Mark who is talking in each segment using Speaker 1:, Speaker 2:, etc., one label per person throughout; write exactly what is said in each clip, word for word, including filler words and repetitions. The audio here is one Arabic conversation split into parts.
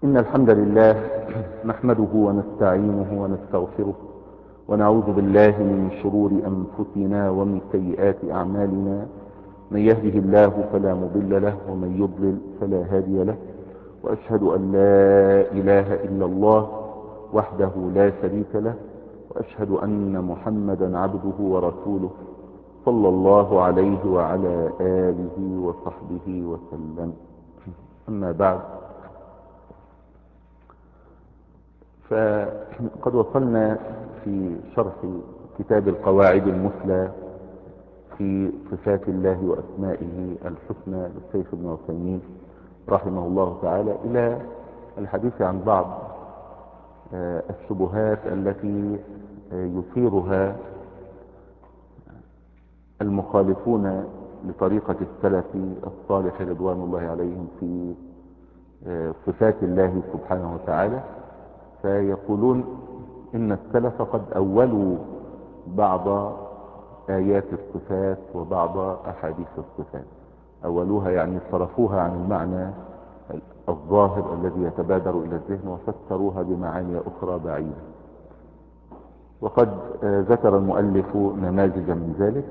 Speaker 1: إن الحمد لله نحمده ونستعينه ونستغفره ونعوذ بالله من شرور أنفسنا ومن سيئات أعمالنا. من يهده الله فلا مضل له ومن يضلل فلا هادي له، وأشهد أن لا إله إلا الله وحده لا شريك له، وأشهد أن محمدا عبده ورسوله صلى الله عليه وعلى آله وصحبه وسلم. أما بعد، فقد وصلنا في شرح كتاب القواعد المثلى في صفات الله وأسمائه الحسنى للشيخ ابن عثيمين رحمه الله تعالى إلى الحديث عن بعض الشبهات التي يثيرها المخالفون لطريقة السلف الصالح رضوان الله عليهم في صفات الله سبحانه وتعالى. فيقولون إن السلف قد أولوا بعض آيات الصفات وبعض أحاديث الصفات، أولوها يعني صرفوها عن المعنى الظاهر الذي يتبادر إلى الذهن وفسروها بمعاني أخرى بعيدة. وقد ذكر المؤلف نماذج من ذلك.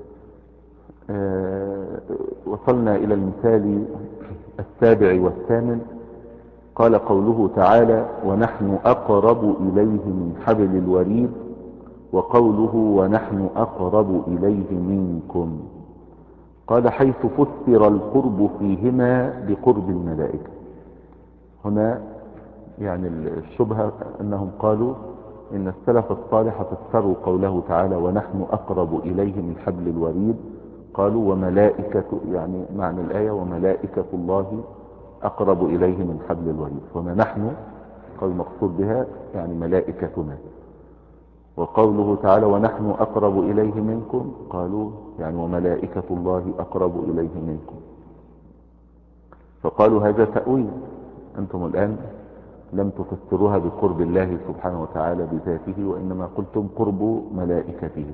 Speaker 1: وصلنا إلى المثال السابع والثامن، قال قوله تعالى: ونحن أقرب إليه من حبل الوريد، وقوله ونحن أقرب إليه منكم. قال: حيث فسر القرب فيهما بقرب الملائكة. هنا يعني الشبهة أنهم قالوا إن السلف الصالح فسروا قوله تعالى ونحن أقرب إليه من حبل الوريد، قالوا وملائكة، يعني معنى الآية وملائكة الله أقرب إليه من حبل الوريد. هنا نحن قال المقصود بها يعني ملائكتنا. وقوله تعالى ونحن أقرب إليه منكم، قالوا يعني وملائكة الله أقرب إليه منكم. فقالوا هذا تأويل، أنتم الآن لم تفسروها بقرب الله سبحانه وتعالى بذاته، وإنما قلتم قرب ملائكته.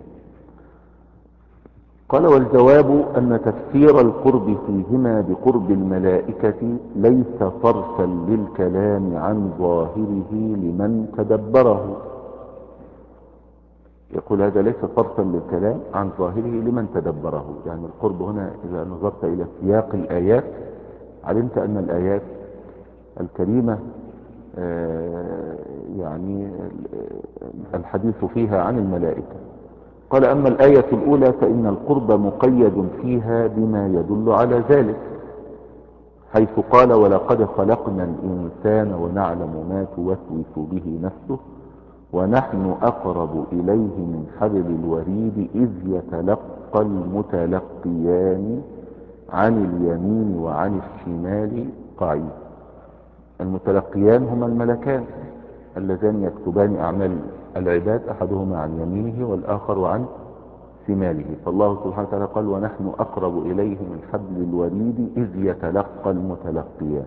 Speaker 1: قال: والجواب أن تفسير القرب فيهما بقرب الملائكة ليس صرفا للكلام عن ظاهره لمن تدبره. يقول هذا ليس صرفا للكلام عن ظاهره لمن تدبره. يعني القرب هنا إذا نظرت إلى سياق الآيات علمت أن الآيات الكريمة يعني الحديث فيها عن الملائكة. قال: أما الآية الأولى فإن القرب مقيد فيها بما يدل على ذلك، حيث قال ولقد خلقنا الإنسان ونعلم ما توسوس به نفسه ونحن أقرب إليه من حبل الوريد إذ يتلقى المتلقيان عن اليمين وعن الشمال قعيد. المتلقيان هما الملكان اللذان يكتبان أعمال العباد، أحدهما عن يمينه والآخر عن شماله. فالله سبحانه وتعالى قال ونحن أقرب إليه من حبل الوريد إذ يتلقى المتلقيان.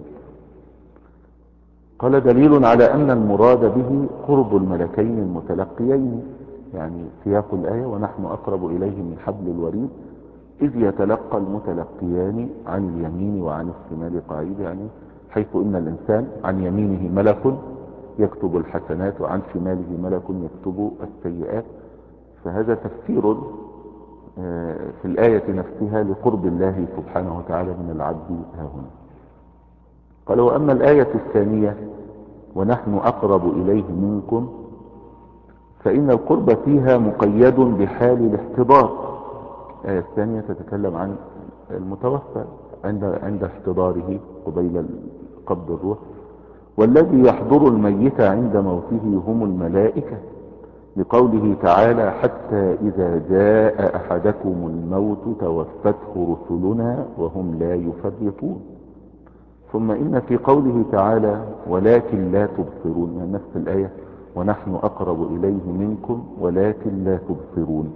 Speaker 1: قال: دليل على أن المراد به قرب الملكين المتلقيين، يعني سياق الآية ونحن أقرب إليه من حبل الوريد إذ يتلقى المتلقيان عن اليمين وعن الشمال قعيد، يعني حيث إن الإنسان عن يمينه ملك يكتب الحسنات وعن شماله ملك يكتب السيئات. فهذا تفسير في الآية نفسها لقرب الله سبحانه وتعالى من العبد ها هنا. قال: وأما الآية الثانية ونحن أقرب إليه منكم فإن القرب فيها مقيد بحال الاحتضار. الآية الثانية تتكلم عن المتوفى عند عند احتضاره قبيل قبض الروح، والذي يحضر الميت عند موته هم الملائكة، لقوله تعالى حتى إذا جاء أحدكم الموت توفته رسلنا وهم لا يفرطون. ثم إن في قوله تعالى ولكن لا تبصرون، من نفس الآية ونحن أقرب إليه منكم ولكن لا تبصرون.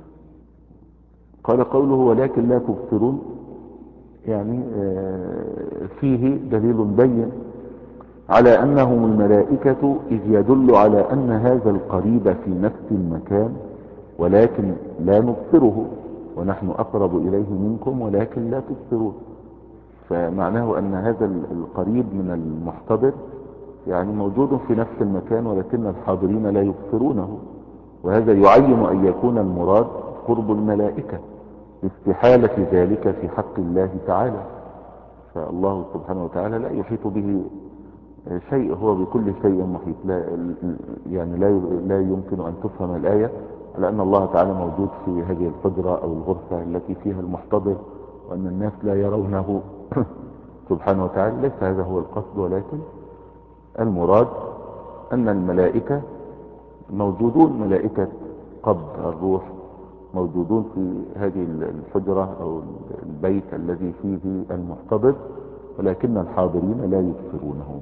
Speaker 1: قال قوله ولكن لا تبصرون يعني فيه دليل بين على أنهم الملائكة، إذ يدل على أن هذا القريب في نفس المكان ولكن لا نبصره، ونحن أقرب إليه منكم ولكن لا تبصرون. فمعناه أن هذا القريب من المحتضر يعني موجود في نفس المكان ولكن الحاضرين لا يبصرونه، وهذا يعين أن يكون المراد قرب الملائكة لاستحالة ذلك في حق الله تعالى. فالله سبحانه وتعالى لا يحيط به شيء، هو بكل شيء محيط. لا يعني لا لا يمكن أن تفهم الآية على أن الله تعالى موجود في هذه الحجرة أو الغرفة التي فيها المحتضر وأن الناس لا يرونه سبحانه وتعالى. ليس هذا هو القصد، ولكن المراد أن الملائكة موجودون، ملائكة قبض الروح موجودون في هذه الحجرة أو البيت الذي فيه المحتضر، ولكن الحاضرين لا يبصرونه.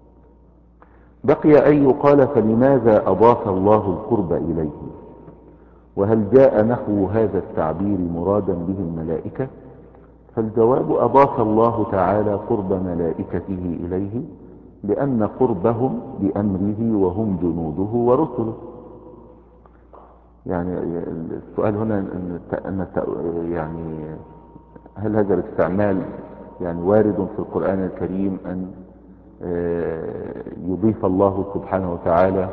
Speaker 1: بقي أن يقال فلماذا أضاف الله القرب إليه؟ وهل جاء نحو هذا التعبير مرادا به الملائكة؟ فالجواب أضاف الله تعالى قرب ملائكته إليه لأن قربهم بأمره وهم جنوده ورسله. يعني السؤال هنا أن يعني هل هذا الاستعمال يعني وارد في القرآن الكريم أن يضيف الله سبحانه وتعالى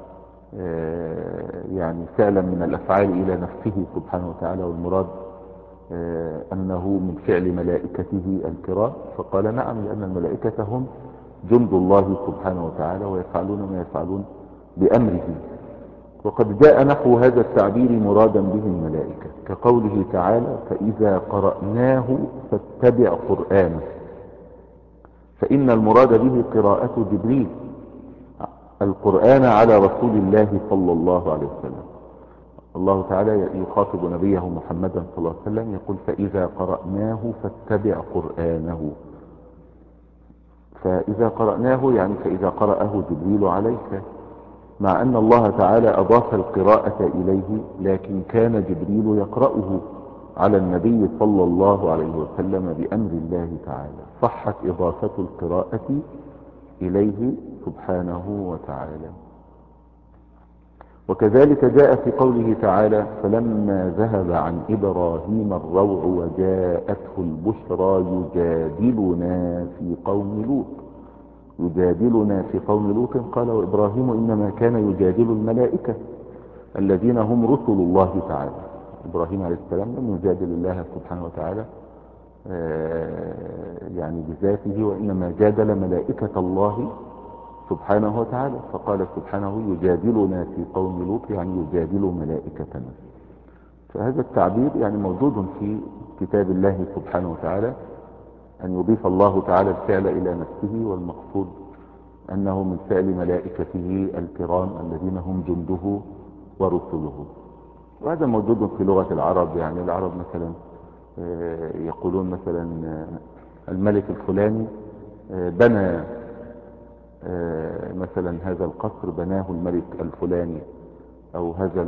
Speaker 1: يعني فعلا من الأفعال إلى نفسه سبحانه وتعالى، والمراد أنه من فعل ملائكته الكرام؟ فقال نعم، لأن الملائكة هم جند الله سبحانه وتعالى ويفعلون ما يفعلون بأمره. وقد جاء نحو هذا التعبير مرادا به الملائكة كقوله تعالى فإذا قرأناه فاتبع قرآنه، فإن المراد به قراءة جبريل القرآن على رسول الله صلى الله عليه وسلم. الله تعالى يخاطب نبيه محمدا صلى الله عليه وسلم يقول فإذا قرأناه فاتبع قرآنه. فإذا قرأناه يعني فإذا قرأه جبريل عليك، مع أن الله تعالى أضاف القراءة إليه، لكن كان جبريل يقرأه على النبي صلى الله عليه وسلم بأمر الله تعالى، صحت إضافة القراءة إليه سبحانه وتعالى. وكذلك جاء في قوله تعالى فلما ذهب عن إبراهيم الروع وجاءته البشرى يجادلنا في قوم لوط. يجادلنا في قوم لوط قال وإبراهيم إنما كان يجادل الملائكة الذين هم رسل الله تعالى. إبراهيم عليه السلام لم يجادل الله سبحانه وتعالى يعني بذاته، وإنما جادل ملائكة الله سبحانه وتعالى. فقال سبحانه يجادلنا في قوم لوط يعني يجادل ملائكتنا. فهذا التعبير يعني موجود في كتاب الله سبحانه وتعالى، أن يضيف الله تعالى الفعل إلى نفسه، والمقصود أنه من فعل ملائكته الكرام الذين هم جنده ورسله. وهذا موجود في لغة العرب. يعني العرب مثلا يقولون مثلا الملك الفلاني بنى مثلا هذا القصر بناه الملك الفلاني، أو هذا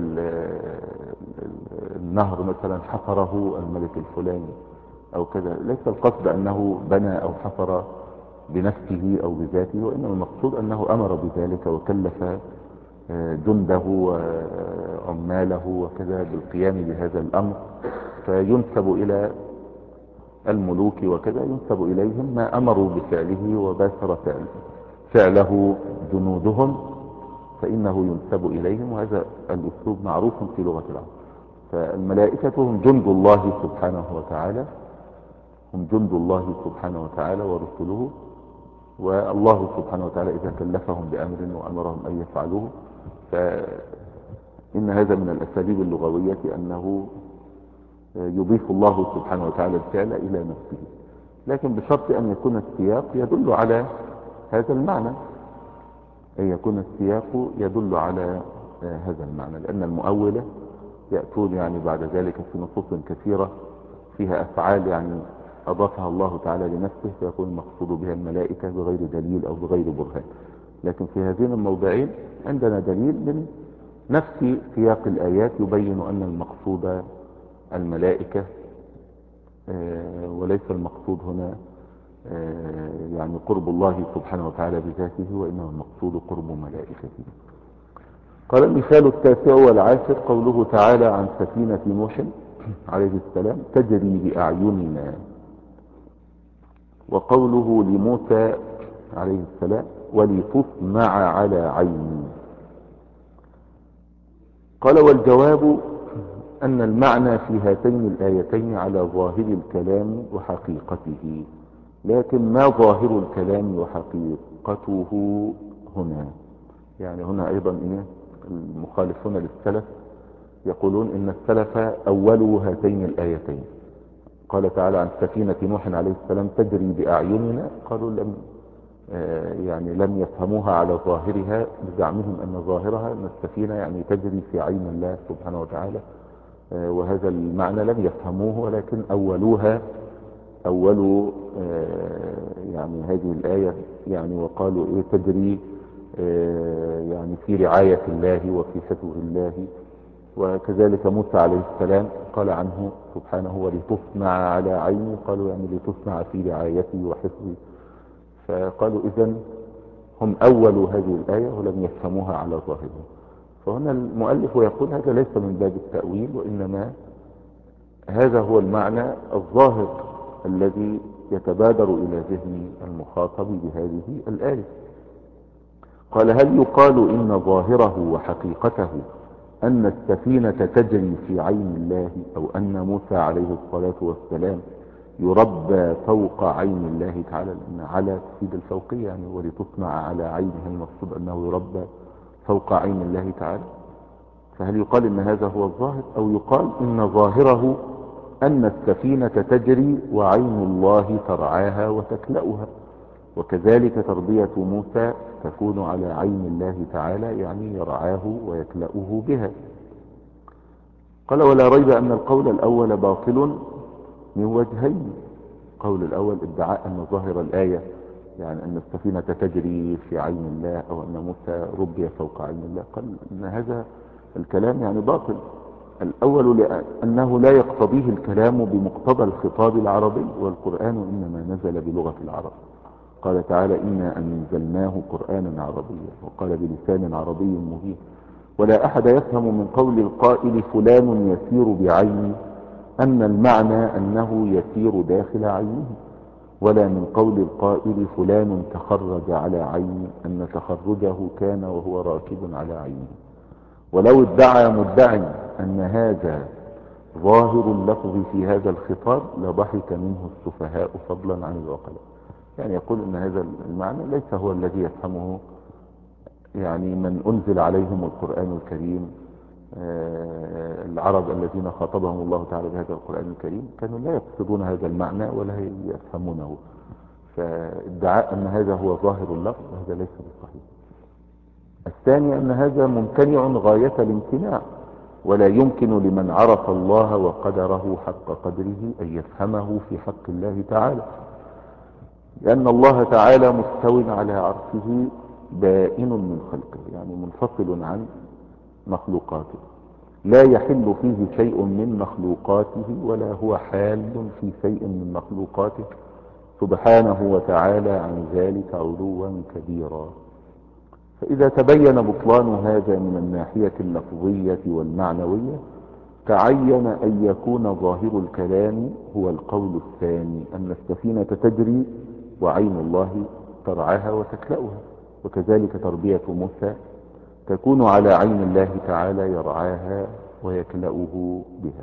Speaker 1: النهر مثلا حفره الملك الفلاني أو كذا. ليس القصد أنه بنى أو حفر بنفسه أو بذاته، وإنما المقصود أنه أمر بذلك وكلف جنده وعماله وكذا بالقيام بهذا الأمر. فينسب إلى الملوك وكذا ينسب إليهم ما أمروا بفعله وباشر فعله, فعله جنودهم، فإنه ينسب إليهم. وهذا الأسلوب معروف في لغة العرب. فالملائكة هم جند الله سبحانه وتعالى، هم جند الله سبحانه وتعالى ورسله. والله سبحانه وتعالى إذا كلفهم بأمر وأمرهم أن يفعلوه، فإن هذا من الأساليب اللغوية أنه يضيف الله سبحانه وتعالى الفعل إلى نفسه، لكن بشرط أن يكون السياق يدل على هذا المعنى، أن يكون السياق يدل على هذا المعنى. لأن المؤولة يأتون يعني بعد ذلك في نصوص كثيرة فيها أفعال يعني أضافها الله تعالى لنفسه، فيكون المقصود بها الملائكة بغير دليل أو بغير برهان. لكن في هذين الموضعين عندنا دليل من نفس سياق الآيات يبين أن المقصود الملائكة، وليس المقصود هنا يعني قرب الله سبحانه وتعالى بذاته، وإنما المقصود قرب ملائكته. قال المثال التاسع والعاشر قوله تعالى عن سفينة نوح عليه السلام تجري بأعيننا، وقوله لموسى عليه السلام ولتصنع على عيني. قال والجواب أن المعنى في هاتين الآيتين على ظاهر الكلام وحقيقته، لكن ما ظاهر الكلام وحقيقته هنا؟ يعني هنا أيضا إيه المخالفون للسلف يقولون إن السلف أولوا هاتين الآيتين. قال تعالى عن سفينة نوح عليه السلام تجري بأعيننا، قالوا لم يعني لم يفهموها على ظاهرها بزعمهم أن ظاهرها أن السفينة يعني تجري في عين الله سبحانه وتعالى، وهذا المعنى لم يفهموه، ولكن أولوها أولوا يعني هذه الآية يعني وقالوا إيه تجري يعني في رعاية الله وفي حفظ الله. وكذلك موسى عليه السلام قال عنه سبحانه ولتصنع على عيني، قالوا يعني لتصنع في رعايتي وحفظي. فقالوا إذن هم أولوا هذه الآية ولم يفهموها على ظاهرها. فهنا المؤلف يقول هذا ليس من باب التأويل، وإنما هذا هو المعنى الظاهر الذي يتبادر إلى ذهن المخاطب بهذه الآية. قال هل يقال إن ظاهره وحقيقته أن السفينة تجري في عين الله، أو أن موسى عليه الصلاة والسلام يربى فوق عين الله تعالى، لأن على تفيد الفوقية يعني ولتصنع على عينه، المقصود أنه يربى فوق عين الله تعالى. فهل يقال إن هذا هو الظاهر، أو يقال إن ظاهره أن السفينة تجري وعين الله ترعاها وتكلأها، وكذلك تربية موسى تكون على عين الله تعالى يعني يرعاه ويكلأه بها. قال ولا ريب أن القول الأول باطل من وجهين. القول الأول ادعاء أن ظاهر الآية يعني أن السفينة تجري في عين الله، أو أن موسى ربي فوق عين الله، قال أن هذا الكلام يعني باطل. الأول لأنه لا يقتضيه الكلام بمقتضى الخطاب العربي، والقرآن إنما نزل بلغة العرب. قال تعالى إنا أنزلناه قرآنا عربيا، وقال بلسان عربي مبين. ولا أحد يفهم من قول القائل فلان يسير بعينه أن المعنى أنه يسير داخل عينه، ولا من قول القائل فلان تخرج على عينه أن تخرجه كان وهو راكب على عينه. ولو ادعى مدعي أن هذا ظاهر اللفظ في هذا الخطاب لضحك منه السفهاء فضلا عن العقلاء. يعني يقول ان هذا المعنى ليس هو الذي يفهمه يعني من انزل عليهم القرآن الكريم. آه العرب الذين خاطبهم الله تعالى بهذا القرآن الكريم كانوا لا يقصدون هذا المعنى ولا يفهمونه، فادعاء ان هذا هو ظاهر اللفظ هذا ليس بالصحيح. الثاني ان هذا ممتنع غاية الامتناع، ولا يمكن لمن عرف الله وقدره حق قدره ان يفهمه في حق الله تعالى، لأن الله تعالى مستو على عرشه بائن من خلقه، يعني منفصل عن مخلوقاته، لا يحل فيه شيء من مخلوقاته ولا هو حال في شيء من مخلوقاته سبحانه وتعالى عن ذلك علوا كبيرا. فإذا تبين بطلان هذا من الناحية اللفظية والمعنوية تعين أن يكون ظاهر الكلام هو القول الثاني، أن السفينة تجري وعين الله ترعاها وتكلأها، وكذلك تربية موسى تكون على عين الله تعالى يرعاها ويكلأه بها.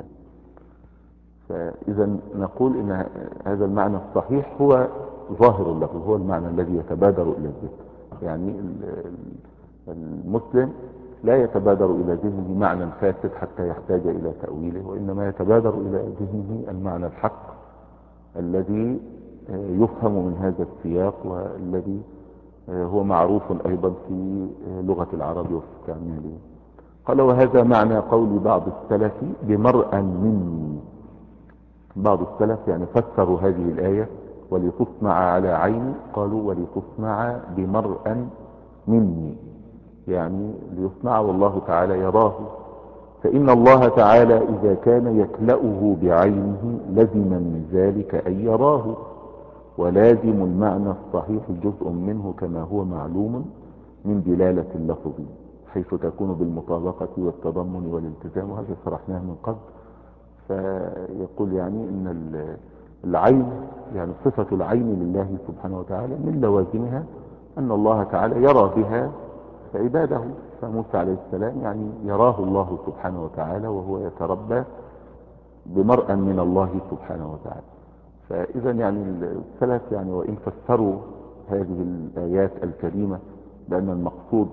Speaker 1: فإذا نقول إن هذا المعنى الصحيح هو ظاهر اللفظ، هو المعنى الذي يتبادر إلى الذهن. يعني المسلم لا يتبادر إلى ذهنه معنى فاسد حتى يحتاج إلى تأويله، وإنما يتبادر إلى ذهنه المعنى الحق الذي يفهم من هذا السياق، والذي هو معروف أيضا في لغة العرب وفي استعماله. قال وهذا معنى قول بعض السلف بمرأى مني. بعض السلف يعني فسروا هذه الآية ولتصنع على عيني، قالوا ولتصنع بمرأى مني، يعني ليصنع والله تعالى يراه، فإن الله تعالى إذا كان يكلأه بعينه لزم من ذلك أن يراه، ولازم المعنى الصحيح جزء منه كما هو معلوم من دلالة اللفظ، حيث تكون بالمطابقة والتضمن والالتزام، وهذا شرحناه من قبل. فيقول يعني إن العين يعني صفة العين لله سبحانه وتعالى من لوازمها أن الله تعالى يرى بها عباده. فموسى عليه السلام يعني يراه الله سبحانه وتعالى وهو يتربى بمرأى من الله سبحانه وتعالى. فإذا يعني السلف يعني وإن فسروا هذه الآيات الكريمة بأن المقصود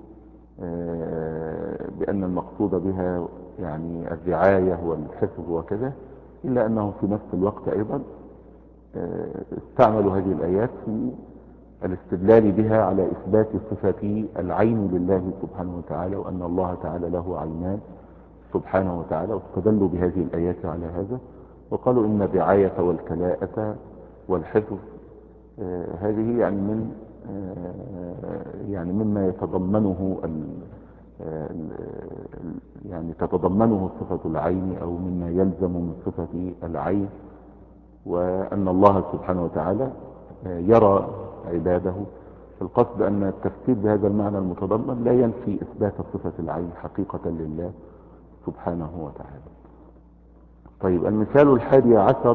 Speaker 1: بأن المقصود بها يعني الرعاية والحفظ وكذا، إلا أنهم في نفس الوقت أيضا استعملوا هذه الآيات في الاستدلال بها على إثبات صفة العين لله سبحانه وتعالى، وأن الله تعالى له عينان سبحانه وتعالى، واستدلوا بهذه الآيات على هذا، وقالوا إن الرعاية والكلاءة والحفظ آه هذه يعني من آه يعني مما يتضمنه ال يعني تتضمنه صفة العين، أو مما يلزم من صفة العين، وأن الله سبحانه وتعالى يرى عباده. القصد أن التفسير بهذا المعنى المتضمن لا ينفي إثبات صفة العين حقيقة لله سبحانه وتعالى. طيب، المثال الحادي عشر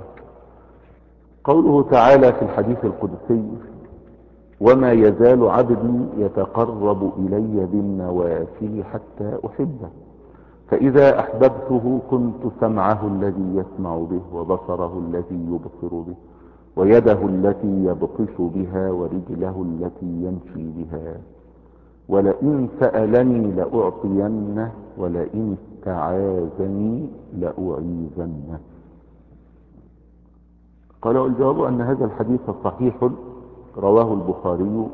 Speaker 1: قوله تعالى في الحديث القدسي: وما يزال عبدي يتقرب إلي بالنوافل حتى أحبه، فإذا أحببته كنت سمعه الذي يسمع به، وبصره الذي يبصر به، ويده التي يبطش بها، ورجله التي يمشي بها، ولئن سألني لأعطينه، ولئن استعاذني لأعيذنه. قال: والجواب أن هذا الحديث صحيح رواه البخاري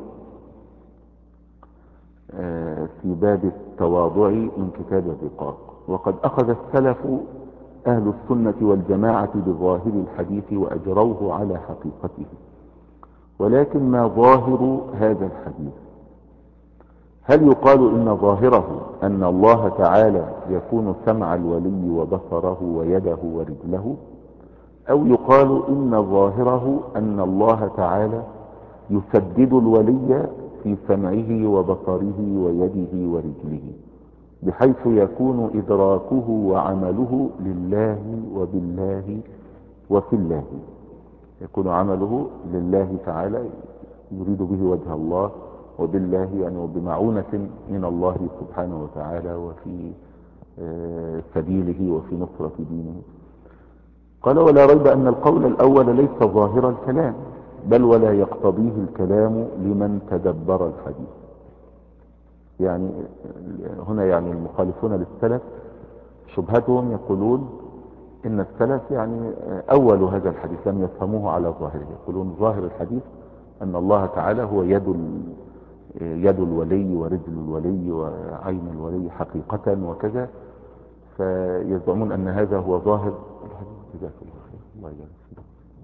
Speaker 1: في باب التواضع من كتاب الرقاق. وقد أخذ السلف أهل السنة والجماعة بظاهر الحديث وأجروه على حقيقته. ولكن ما ظاهر هذا الحديث؟ هل يقال إن ظاهره أن الله تعالى يكون سمع الولي وبصره ويده ورجله، أو يقال إن ظاهره أن الله تعالى يسدد الولي في سمعه وبصره ويده ورجله، بحيث يكون إدراكه وعمله لله وبالله وفي الله، يكون عمله لله تعالى يريد به وجه الله، وبالله يعني وبمعونة من الله سبحانه وتعالى، وفي سبيله وفي نصرة دينه. قال: ولا ريب أن القول الأول ليس ظاهر الكلام، بل ولا يقتضيه الكلام لمن تدبر الحديث. يعني هنا يعني المخالفون للسلف شبهتهم يقولون إن السلف يعني أول هذا الحديث لم يفهموه على ظاهره، يقولون ظاهر الحديث أن الله تعالى هو يد يد الولي ورجل الولي وعين الولي حقيقة وكذا، فيزعمون أن هذا هو ظاهر الحديث. الله يجزاك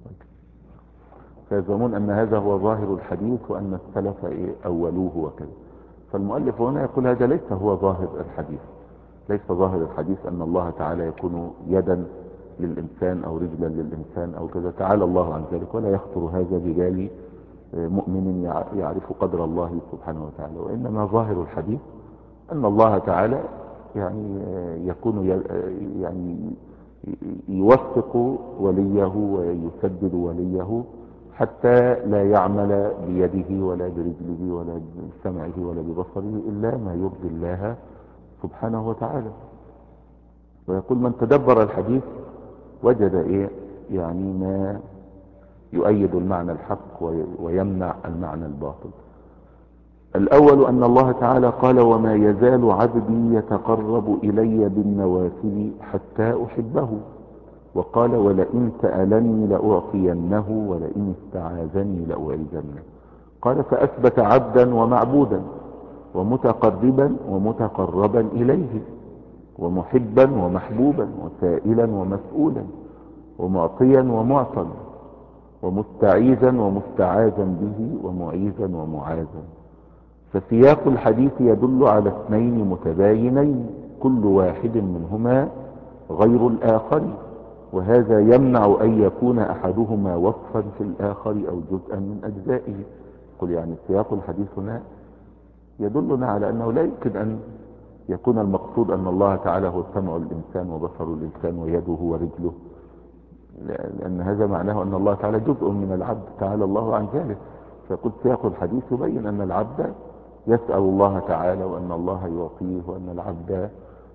Speaker 1: فيزعمون أن هذا هو ظاهر الحديث، وأن السلف أولوه وكذا. فالمؤلف هنا يقول هذا ليس هو ظاهر الحديث، ليس ظاهر الحديث أن الله تعالى يكون يدا للإنسان أو رجلا للإنسان أو كذا، تعالى الله عن ذلك، ولا يخطر هذا ببال مؤمن يعرف قدر الله سبحانه وتعالى. وإنما ظاهر الحديث أن الله تعالى يعني يكون يعني يوفق وليه ويسدد وليه حتى لا يعمل بيده ولا برجله ولا بسمعه ولا ببصره إلا ما يرضي الله سبحانه وتعالى. ويقول: من تدبر الحديث وجد إيه يعني ما يؤيد المعنى الحق ويمنع المعنى الباطل. الأول أن الله تعالى قال: وما يزال عبدي يتقرب إلي بالنوافل حتى أحبه. وقال: ولئن سألني لأعطينه، ولئن استعاذني لأعيذنه. قال: فأثبت عبدا ومعبودا، ومتقربا ومتقربا إليه، ومحبا ومحبوبا، وسائلا ومسؤولا، ومعطيا ومعطا، ومستعيذا ومستعاذا به، ومعيذا ومعاذا. فسياق الحديث يدل على اثنين متباينين كل واحد منهما غير الآخر، وهذا يمنع أن يكون أحدهما وصفا في الآخر أو جزءا من أجزائه. قل يعني سياق الحديث هنا يدلنا على أنه لا يمكن أن يكون المقصود أن الله تعالى هو سمع الإنسان وبصر الإنسان ويده ورجله، لأن هذا معناه أن الله تعالى جزء من العبد، تعالى الله عن ذلك. فقلت سياق الحديث يبين أن العبد يسأل الله تعالى، وأن الله يعطيه، وأن العبد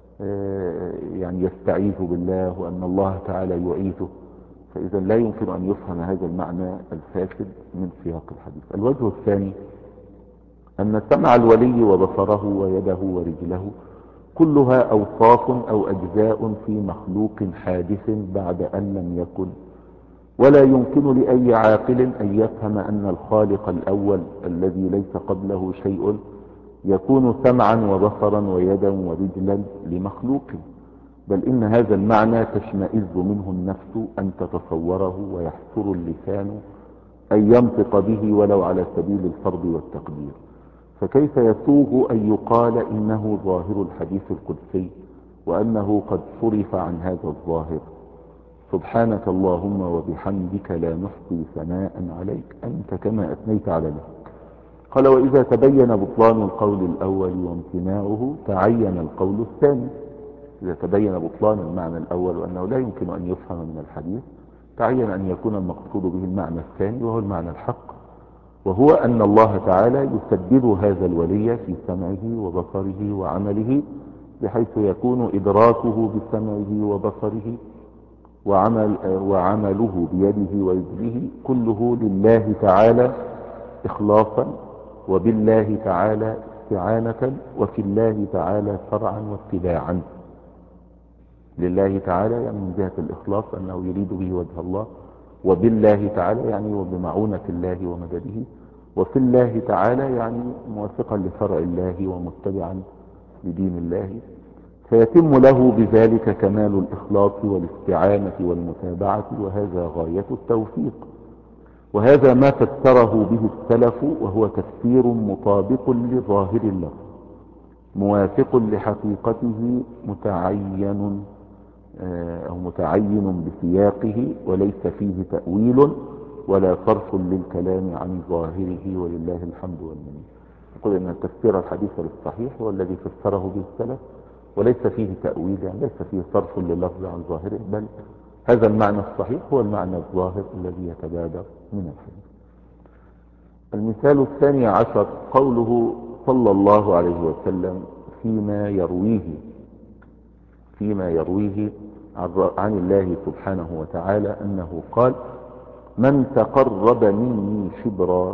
Speaker 1: يعني يستعيذ بالله، وأن الله تعالى يعيذه. فإذا لا يمكن أن يفهم هذا المعنى الفاسد من سياق الحديث. الوجه الثاني أن سمع الولي وبصره ويده ورجله كلها أوصاف أو أجزاء في مخلوق حادث بعد أن لم يكن، ولا يمكن لأي عاقل أن يفهم أن الخالق الأول الذي ليس قبله شيء يكون سمعا وبصرا ويدا ورجلا لمخلوق، بل إن هذا المعنى تشمئز منه النفس أن تتصوره، ويحسر اللسان أن ينطق به ولو على سبيل الفرض والتقدير. فكيف يسوغ أن يقال إنه ظاهر الحديث القدسي وأنه قد صرف عن هذا الظاهر؟ سبحانك اللهم وبحمدك لا نحصي ثناء عليك أنت كما أثنيت على نفسك. قال: وإذا تبين بطلان القول الأول وامتناعه تعين القول الثاني. إذا تبين بطلان المعنى الأول وأنه لا يمكن أن يفهم من الحديث، تعين أن يكون المقصود به المعنى الثاني، وهو المعنى الحق، وهو أن الله تعالى يسدد هذا الولي في سمعه وبصره وعمله، بحيث يكون إدراكه بسمعه وبصره وعمل وعمله بيده ورجله كله لله تعالى إخلاصا، وبالله تعالى استعانة، وفي الله تعالى شرعا واتباعا. لله تعالى يعني من جهة الإخلاص أنه يريد به وجه الله، وبالله تعالى يعني وبمعونة الله ومدده، وفي الله تعالى يعني موافقا لشرع الله ومتبعا لدين الله، فيتم له بذلك كمال الإخلاص والاستعانة والمتابعة، وهذا غاية التوفيق. وهذا ما فسره به السلف، وهو تفسير مطابق لظاهر اللفظ موافق لحقيقته متعين أو متعين بسياقه، وليس فيه تأويل ولا صرف للكلام عن ظاهره، ولله الحمد والمنة. يقول أن تفسير الحديث الصحيح هو الذي فسره به السلف، وليس فيه تأويل، يعني ليس فيه صرف لللفظ عن ظاهره، بل هذا المعنى الصحيح هو المعنى الظاهر الذي يتبادر من الحديث. المثال الثاني عشر قوله صلى الله عليه وسلم فيما يرويه فيما يرويه عن الله سبحانه وتعالى أنه قال: من تقرب مني شبرا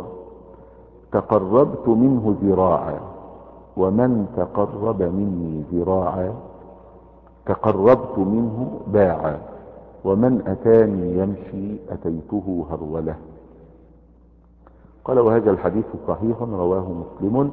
Speaker 1: تقربت منه ذراعا، ومن تقرب مني ذراعا تقربت منه باعا، ومن أتاني يمشي أتيته هرولة. قال: وهذا الحديث صحيح رواه مسلم،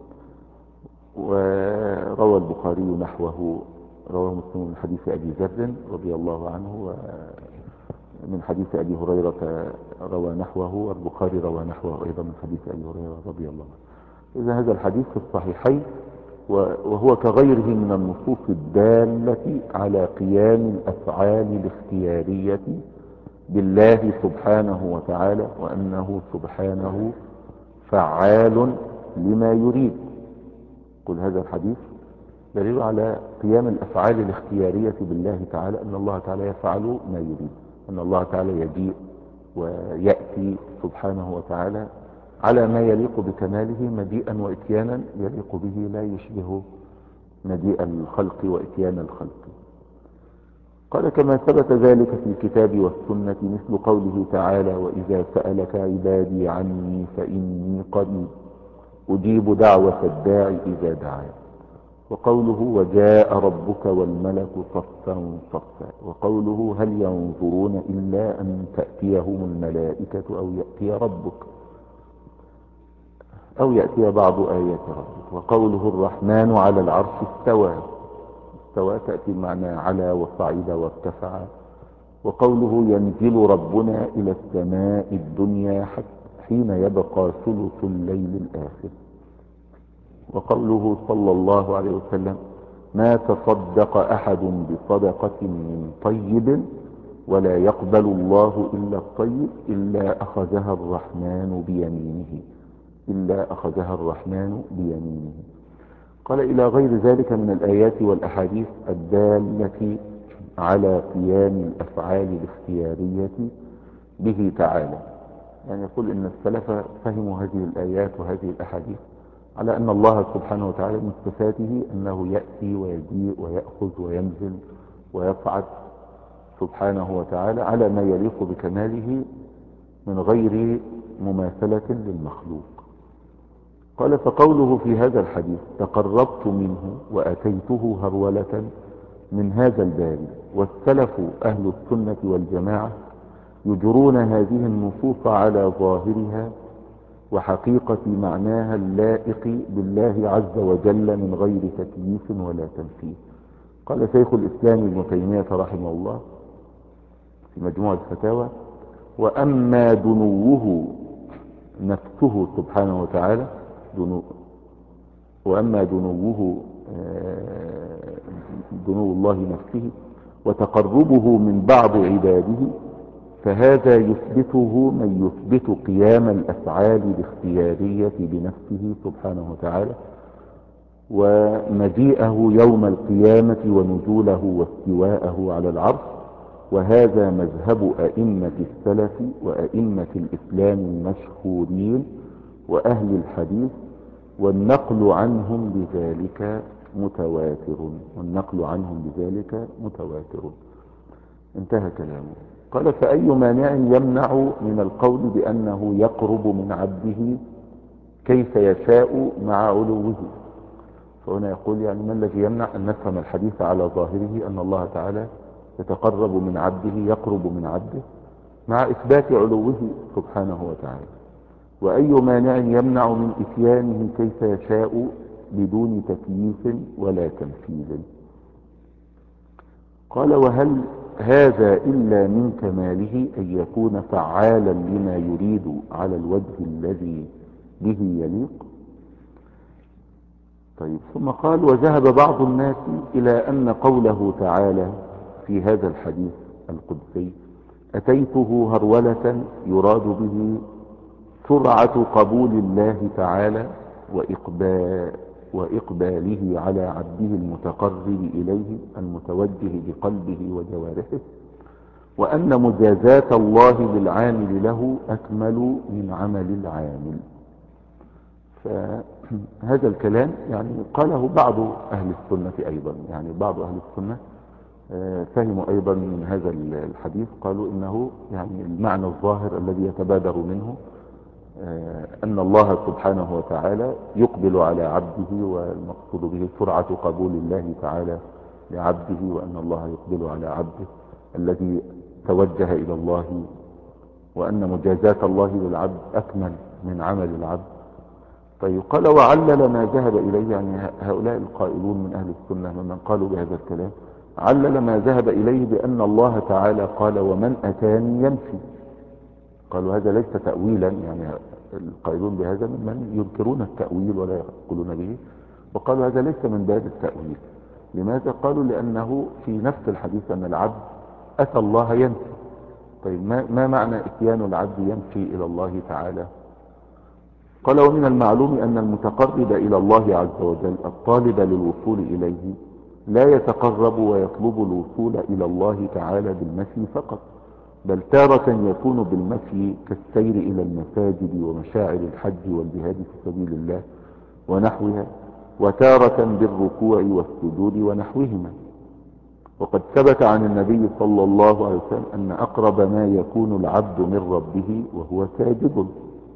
Speaker 1: وروى البخاري نحوه، رواه مسلم من حديث أبي ذر رضي الله عنه، ومن حديث أبي هريرة روى نحوه، والبخاري روى نحوه أيضا من حديث أبي هريرة رضي الله عنه. إذا هذا الحديث في الصحيحين، وهو كغيره من النصوص الدالة على قيام الأفعال الاختيارية بالله سبحانه وتعالى، وأنه سبحانه فعال لما يريد. كل هذا الحديث دليل على قيام الأفعال الاختيارية بالله تعالى، أن الله تعالى يفعل ما يريد، أن الله تعالى يجيء ويأتي سبحانه وتعالى على ما يليق بكماله، مجيئا وإتيانا يليق به، لا يشبه مجيء الخلق وإتيان الخلق. قال: كما ثبت ذلك في الكتاب والسنة، مثل قوله تعالى: وإذا سألك عبادي عني فإني قريب أجيب دعوة الداع إذا دعان، وقوله: وجاء ربك والملك صفا صفا، وقوله: هل ينظرون إلا أن تأتيهم الملائكة أو يأتي ربك أو يأتي بعض آيات ربك، وقوله: الرحمن على العرش استوى استوى تأتي المعنى على وصعد وارتفع، وقوله: ينزل ربنا إلى السماء الدنيا حين يبقى ثلث الليل الآخر، وقوله صلى الله عليه وسلم: ما تصدق أحد بصدقة من طيب ولا يقبل الله إلا الطيب إلا أخذها الرحمن بيمينه إلا أخذها الرحمن بيمينه. قال: إلى غير ذلك من الآيات والأحاديث الدالة على قيام الأفعال الاختيارية به تعالى. يعني يقول إن السلف فهموا هذه الآيات وهذه الأحاديث على أن الله سبحانه وتعالى من صفاته أنه يأتي ويجيء ويأخذ وينزل ويصعد سبحانه وتعالى على ما يليق بكماله من غير مماثلة للمخلوق. قال فقوله في هذا الحديث تقربت منه وأتيته هرولة من هذا الباب، والسلف أهل السنة والجماعة يجرون هذه النصوص على ظاهرها وحقيقة معناها اللائق بالله عز وجل من غير تكييف ولا تمثيل. قال شيخ الإسلام ابن تيمية رحمه الله في مجموع الفتاوى: وأما دنوه نفسه سبحانه وتعالى دنو وأما دنوه دنو الله نفسه وتقربه من بعض عباده فهذا يثبته من يثبت قيام الأفعال الاختيارية بنفسه سبحانه وتعالى ومجيئه يوم القيامة ونزوله واستواءه على العرش، وهذا مذهب أئمة السلف وأئمة الإسلام المشهورين وأهل الحديث، والنقل عنهم بذلك متواتر والنقل عنهم بذلك متواتر. انتهى كلامه. قال فأي مانع يمنع من القول بأنه يقرب من عبده كيف يشاء مع علوه؟ فهنا يقول يعني ما الذي يمنع أن نفهم الحديث على ظاهره أن الله تعالى يتقرب من عبده يقرب من عبده مع إثبات علوه سبحانه وتعالى، وأي مانع يمنع من إتيانه كيف يشاء بدون تكييف ولا تمثيل؟ قال وهل هذا إلا من كماله أن يكون فعالا لما يريد على الوجه الذي به يليق؟ طيب ثم قال وذهب بعض الناس إلى أن قوله تعالى في هذا الحديث القدسي أتيته هرولة يراد به سرعة قبول الله تعالى وإقبال وإقباله على عبده المتقرب إليه المتوجه بقلبه وجوارحه، وأن مجازاة الله للعامل له أكمل من عمل العامل. فهذا الكلام يعني قاله بعض أهل السنة أيضا، يعني بعض أهل السنة فهموا أيضا من هذا الحديث قالوا إنه يعني المعنى الظاهر الذي يتبادر منه أن الله سبحانه وتعالى يقبل على عبده، والمقصود به سرعة قبول الله تعالى لعبده، وأن الله يقبل على عبده الذي توجه إلى الله، وأن مجازاة الله للعبد أكمل من عمل العبد. فيقال وعلل ما ذهب إليه، يعني هؤلاء القائلون من أهل السنة ممن قالوا بهذا الكلام علل ما ذهب إليه بأن الله تعالى قال ومن أتاني يمشي. قالوا هذا ليس تأويلا، يعني القائلون بهذا ممن ينكرون التأويل ولا يقولون به، وقالوا هذا ليس من باب التأويل. لماذا؟ قالوا لأنه في نفس الحديث أن العبد أتى الله يمشي. طيب ما, ما معنى اتيان العبد يمشي إلى الله تعالى؟ قال ومن المعلوم أن المتقرب إلى الله عز وجل الطالب للوصول إليه لا يتقرب ويطلب الوصول إلى الله تعالى بالمشي فقط، بل تارة يكون بالمشي كالسير إلى المساجد ومشاعر الحج والجهاد في سبيل الله ونحوها، وتارة بالركوع والسجود ونحوهما. وقد ثبت عن النبي صلى الله عليه وسلم أن أقرب ما يكون العبد من ربه وهو ساجد،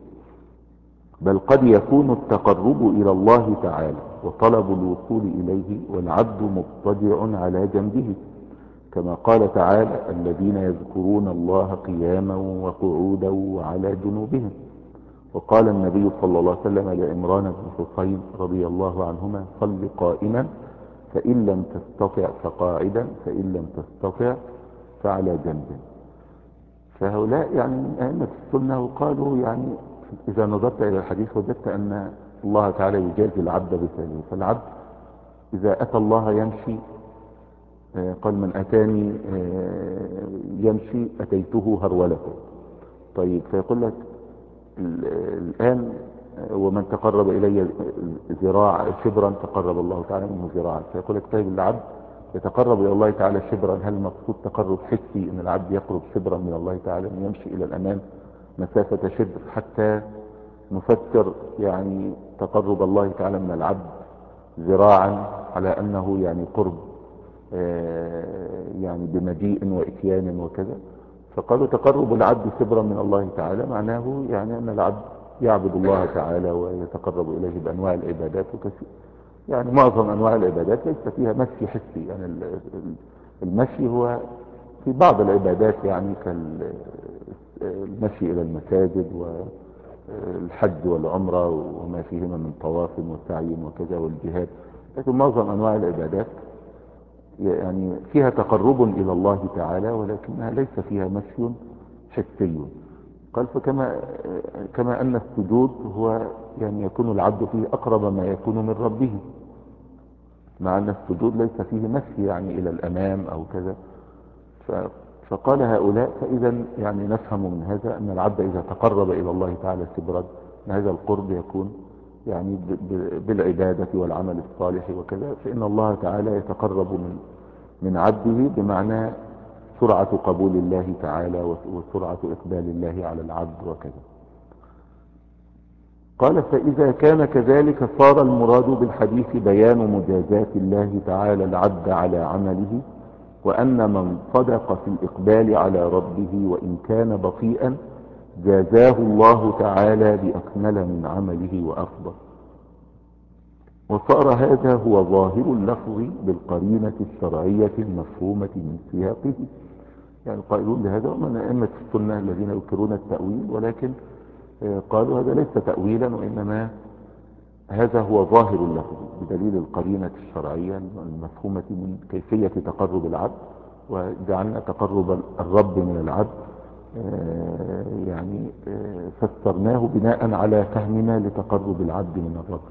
Speaker 1: بل قد يكون التقرب إلى الله تعالى وطلب الوصول إليه والعبد مضطجع على جنبه، كما قال تعالى الذين يذكرون الله قياما وقعودا وعلى جنوبهم. وقال النبي صلى الله عليه وسلم لعمران بن حصين رضي الله عنهما صل قائما فإن لم تستطع فقاعدا فإن لم تستطع فعلى جنب. فهؤلاء يعني من أئمة السنة وقالوا يعني إذا نظرت إلى الحديث وجدت أن الله تعالى يجازي العبد بفعله، فالعبد إذا أتى الله يمشي قال من أتاني يمشي أتيته هرولة. طيب فيقول لك الآن ومن تقرب إلي ذراع شبرا تقرب الله تعالى منه ذراعا، فيقول لك طيب العبد يتقرب إلى الله تعالى شبرا، هل المقصود تقرب حسي ان العبد يقرب شبرا من الله تعالى، ان يمشي الى الامام مسافة شبر، حتى نفسر يعني تقرب الله تعالى من العبد ذراعا على انه يعني قرب يعني بمجيء واتيان وكذا. فقالوا تقرب العبد شبرا من الله تعالى معناه يعني ان العبد يعبد الله تعالى ويتقرب اليه بانواع العبادات وكثير. يعني معظم انواع العبادات ليس فيها مشي حسي، يعني المشي هو في بعض العبادات يعني كالمشي الى المساجد والحج والعمرة وما فيهما من طواف وسعي وكذا والجهاد، لكن معظم انواع العبادات يعني فيها تقرب الى الله تعالى ولكنها ليس فيها مشي حسي. قال فكما كما ان السجود هو يعني يكون العبد فيه اقرب ما يكون من ربه، مع ان السجود ليس فيه مشي يعني الى الامام او كذا. فقال هؤلاء فاذا يعني نفهم من هذا ان العبد اذا تقرب الى الله تعالى شبرا ان هذا القرب يكون يعني بالعبادة والعمل الصالح وكذا، فان الله تعالى يتقرب من من عبده بمعنى سرعة قبول الله تعالى وسرعة اقبال الله على العبد وكذا. قال فإذا كان كذلك صار المراد بالحديث بيان مجازات الله تعالى العبد على عمله، وأن من صدق في الإقبال على ربه وإن كان بطيئا جازاه الله تعالى بأكمل من عمله وأفضل. وصار هذا هو ظاهر اللفظ بالقرينة الشرعية المفهومة من سياقه. يعني القائلون لهذا ومن أئمة السنة الذين ينكرون التأويل، ولكن قالوا هذا ليس تأويلا وإنما هذا هو ظاهر اللفظ بدليل القرينة الشرعية المفهومة من كيفية تقرب العبد، وجعلنا تقرب الرب من العبد يعني فسرناه بناء على فهمنا لتقرب العبد من الرب.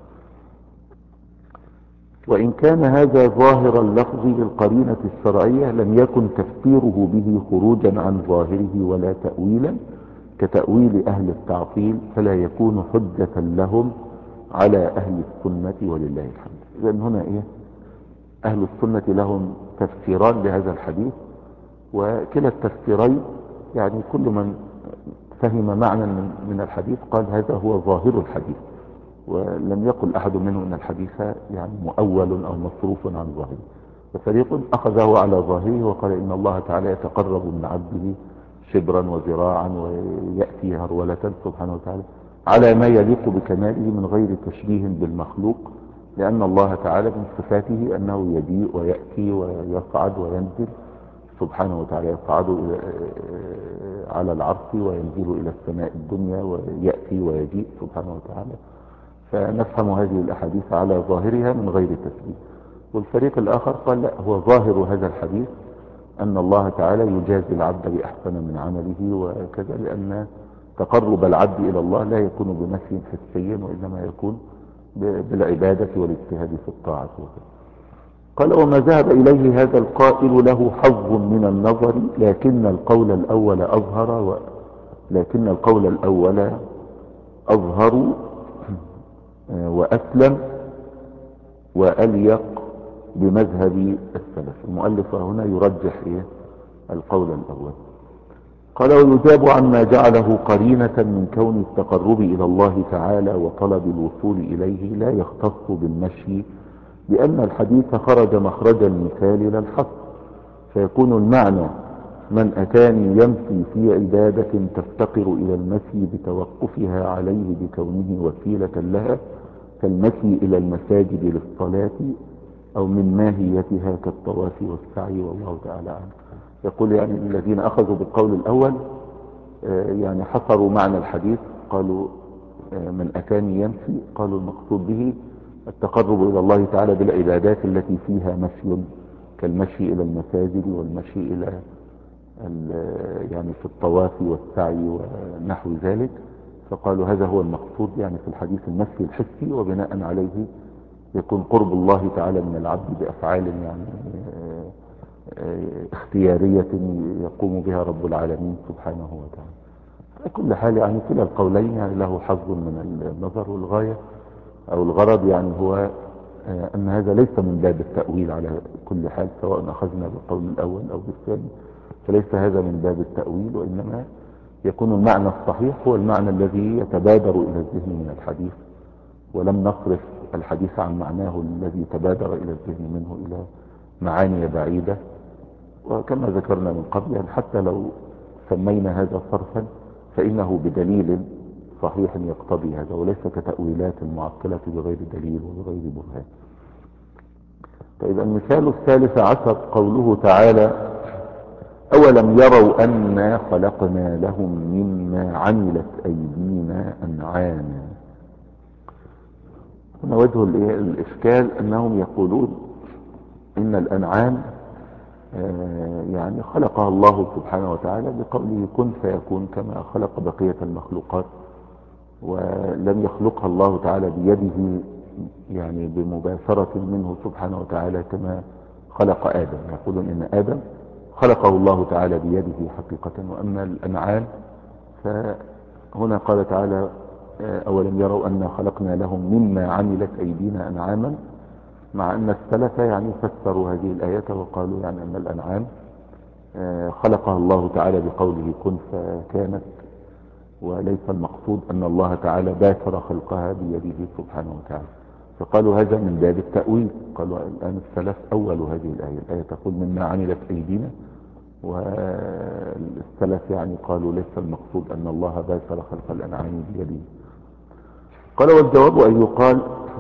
Speaker 1: وإن كان هذا ظاهر اللفظ للقرينة الشرعية لم يكن تفسيره به خروجا عن ظاهره ولا تأويلا كتأويل أهل التعطيل، فلا يكون حجة لهم على أهل السنة ولله الحمد. إذن هنا إيه؟ أهل السنة لهم تفسيران لهذا الحديث، وكلا التفسيرين يعني كل من فهم معنى من الحديث قال هذا هو ظاهر الحديث، ولم يقل أحد منهم أن الحديث يعني مؤول أو مصروف عن ظاهره. ففريق أخذه على ظاهره وقال إن الله تعالى يتقرب من عبده شبرا وذراعا ويأتي هرولة سبحانه وتعالى على ما يليق بكماله من غير تشبيه بالمخلوق، لأن الله تعالى من صفاته أنه يجيء ويأتي ويصعد وينزل سبحانه وتعالى، يصعد على العرش وينزل إلى السماء الدنيا ويأتي ويجيء سبحانه وتعالى. فنفهم هذه الأحاديث على ظاهرها من غير تشبيه. والفريق الآخر قال لا، هو ظاهر هذا الحديث أن الله تعالى يجازي العبد بأحسن من عمله وكذا، لأن تقرب العبد إلى الله لا يكون بمشي حسي وإنما يكون بالعبادة والاجتهاد في الطاعة وكذا. قال وما ذهب إليه هذا القائل له حظ من النظر، لكن القول الأول أظهر و... لكن القول الأول أظهر وأسلم وأليق بمذهب السلف. المؤلف هنا يرجح إيه؟ القول الأول. قال ويجاب عما جعله قرينة من كون التقرب إلى الله تعالى وطلب الوصول إليه لا يختص بالمشي، بأن الحديث خرج مخرج المثال لا الحصر، فيكون المعنى من أتاني يمشي في عبادة تفتقر إلى المشي بتوقفها عليه بكونه وسيلة لها كالمشي إلى المساجد للصلاة أو من ماهيتها كالطواف والسعي، والله تعالى عنه. يقول يعني الذين أخذوا بالقول الأول يعني حصروا معنى الحديث، قالوا من أتاني يمشي، قالوا المقصود به التقرب إلى الله تعالى بالعبادات التي فيها مشي كالمشي إلى المساجد والمشي إلى يعني في الطواف والسعي ونحو ذلك. فقالوا هذا هو المقصود يعني في الحديث المشي الحسي، وبناء عليه يكون قرب الله تعالى من العبد بأفعال يعني اختيارية يقوم بها رب العالمين سبحانه وتعالى. على كل حال يعني كلا القولين يعني له حظ من النظر، والغاية او الغرض يعني هو آه، أن هذا ليس من باب التأويل على كل حال، سواء أخذنا بالقول الأول أو بالثاني، فليس هذا من باب التأويل، وإنما يكون المعنى الصحيح هو المعنى الذي يتبادر إلى الذهن من الحديث، ولم نصرف الحديث عن معناه الذي تبادر إلى الذهن منه إلى معاني بعيدة. وكما ذكرنا من قبل، يعني حتى لو سمينا هذا صرفا فإنه بدليل صحيح يقتضي هذا، وليس كتأويلات المعطلة بغير دليل وبغير برهان. طيب المثال الثالث عشر قوله تعالى: أولم يروا أنا خلقنا لهم مما عملت أيدينا أنعاما. هنا وجه الإشكال أنهم يقولون إن الأنعام آه يعني خلقها الله سبحانه وتعالى بقوله كن فيكون، كما خلق بقية المخلوقات، ولم يخلقها الله تعالى بيده يعني بمباشرة منه سبحانه وتعالى كما خلق آدم. يقولون إن آدم خلقه الله تعالى بيده حقيقة، وأما الأنعام فهنا قال تعالى: أولم يروا أن خلقنا لهم مما عملت أيدينا أنعاما، مع أن السلف يعني فسروا هذه الآية وقالوا يعني أن الأنعام خلقها الله تعالى بقوله كن فكانت، وليس المقصود أن الله تعالى باشر خلقها بيده سبحانه وتعالى. فقالوا هذا من باب التأويل. قالوا الآن السلف أولوا هذه الآية، الآية تقول مما عملت أيدينا، والسلف يعني قالوا ليس المقصود أن الله باشر خلق الأنعام بيده. قال: والجواب أن يقال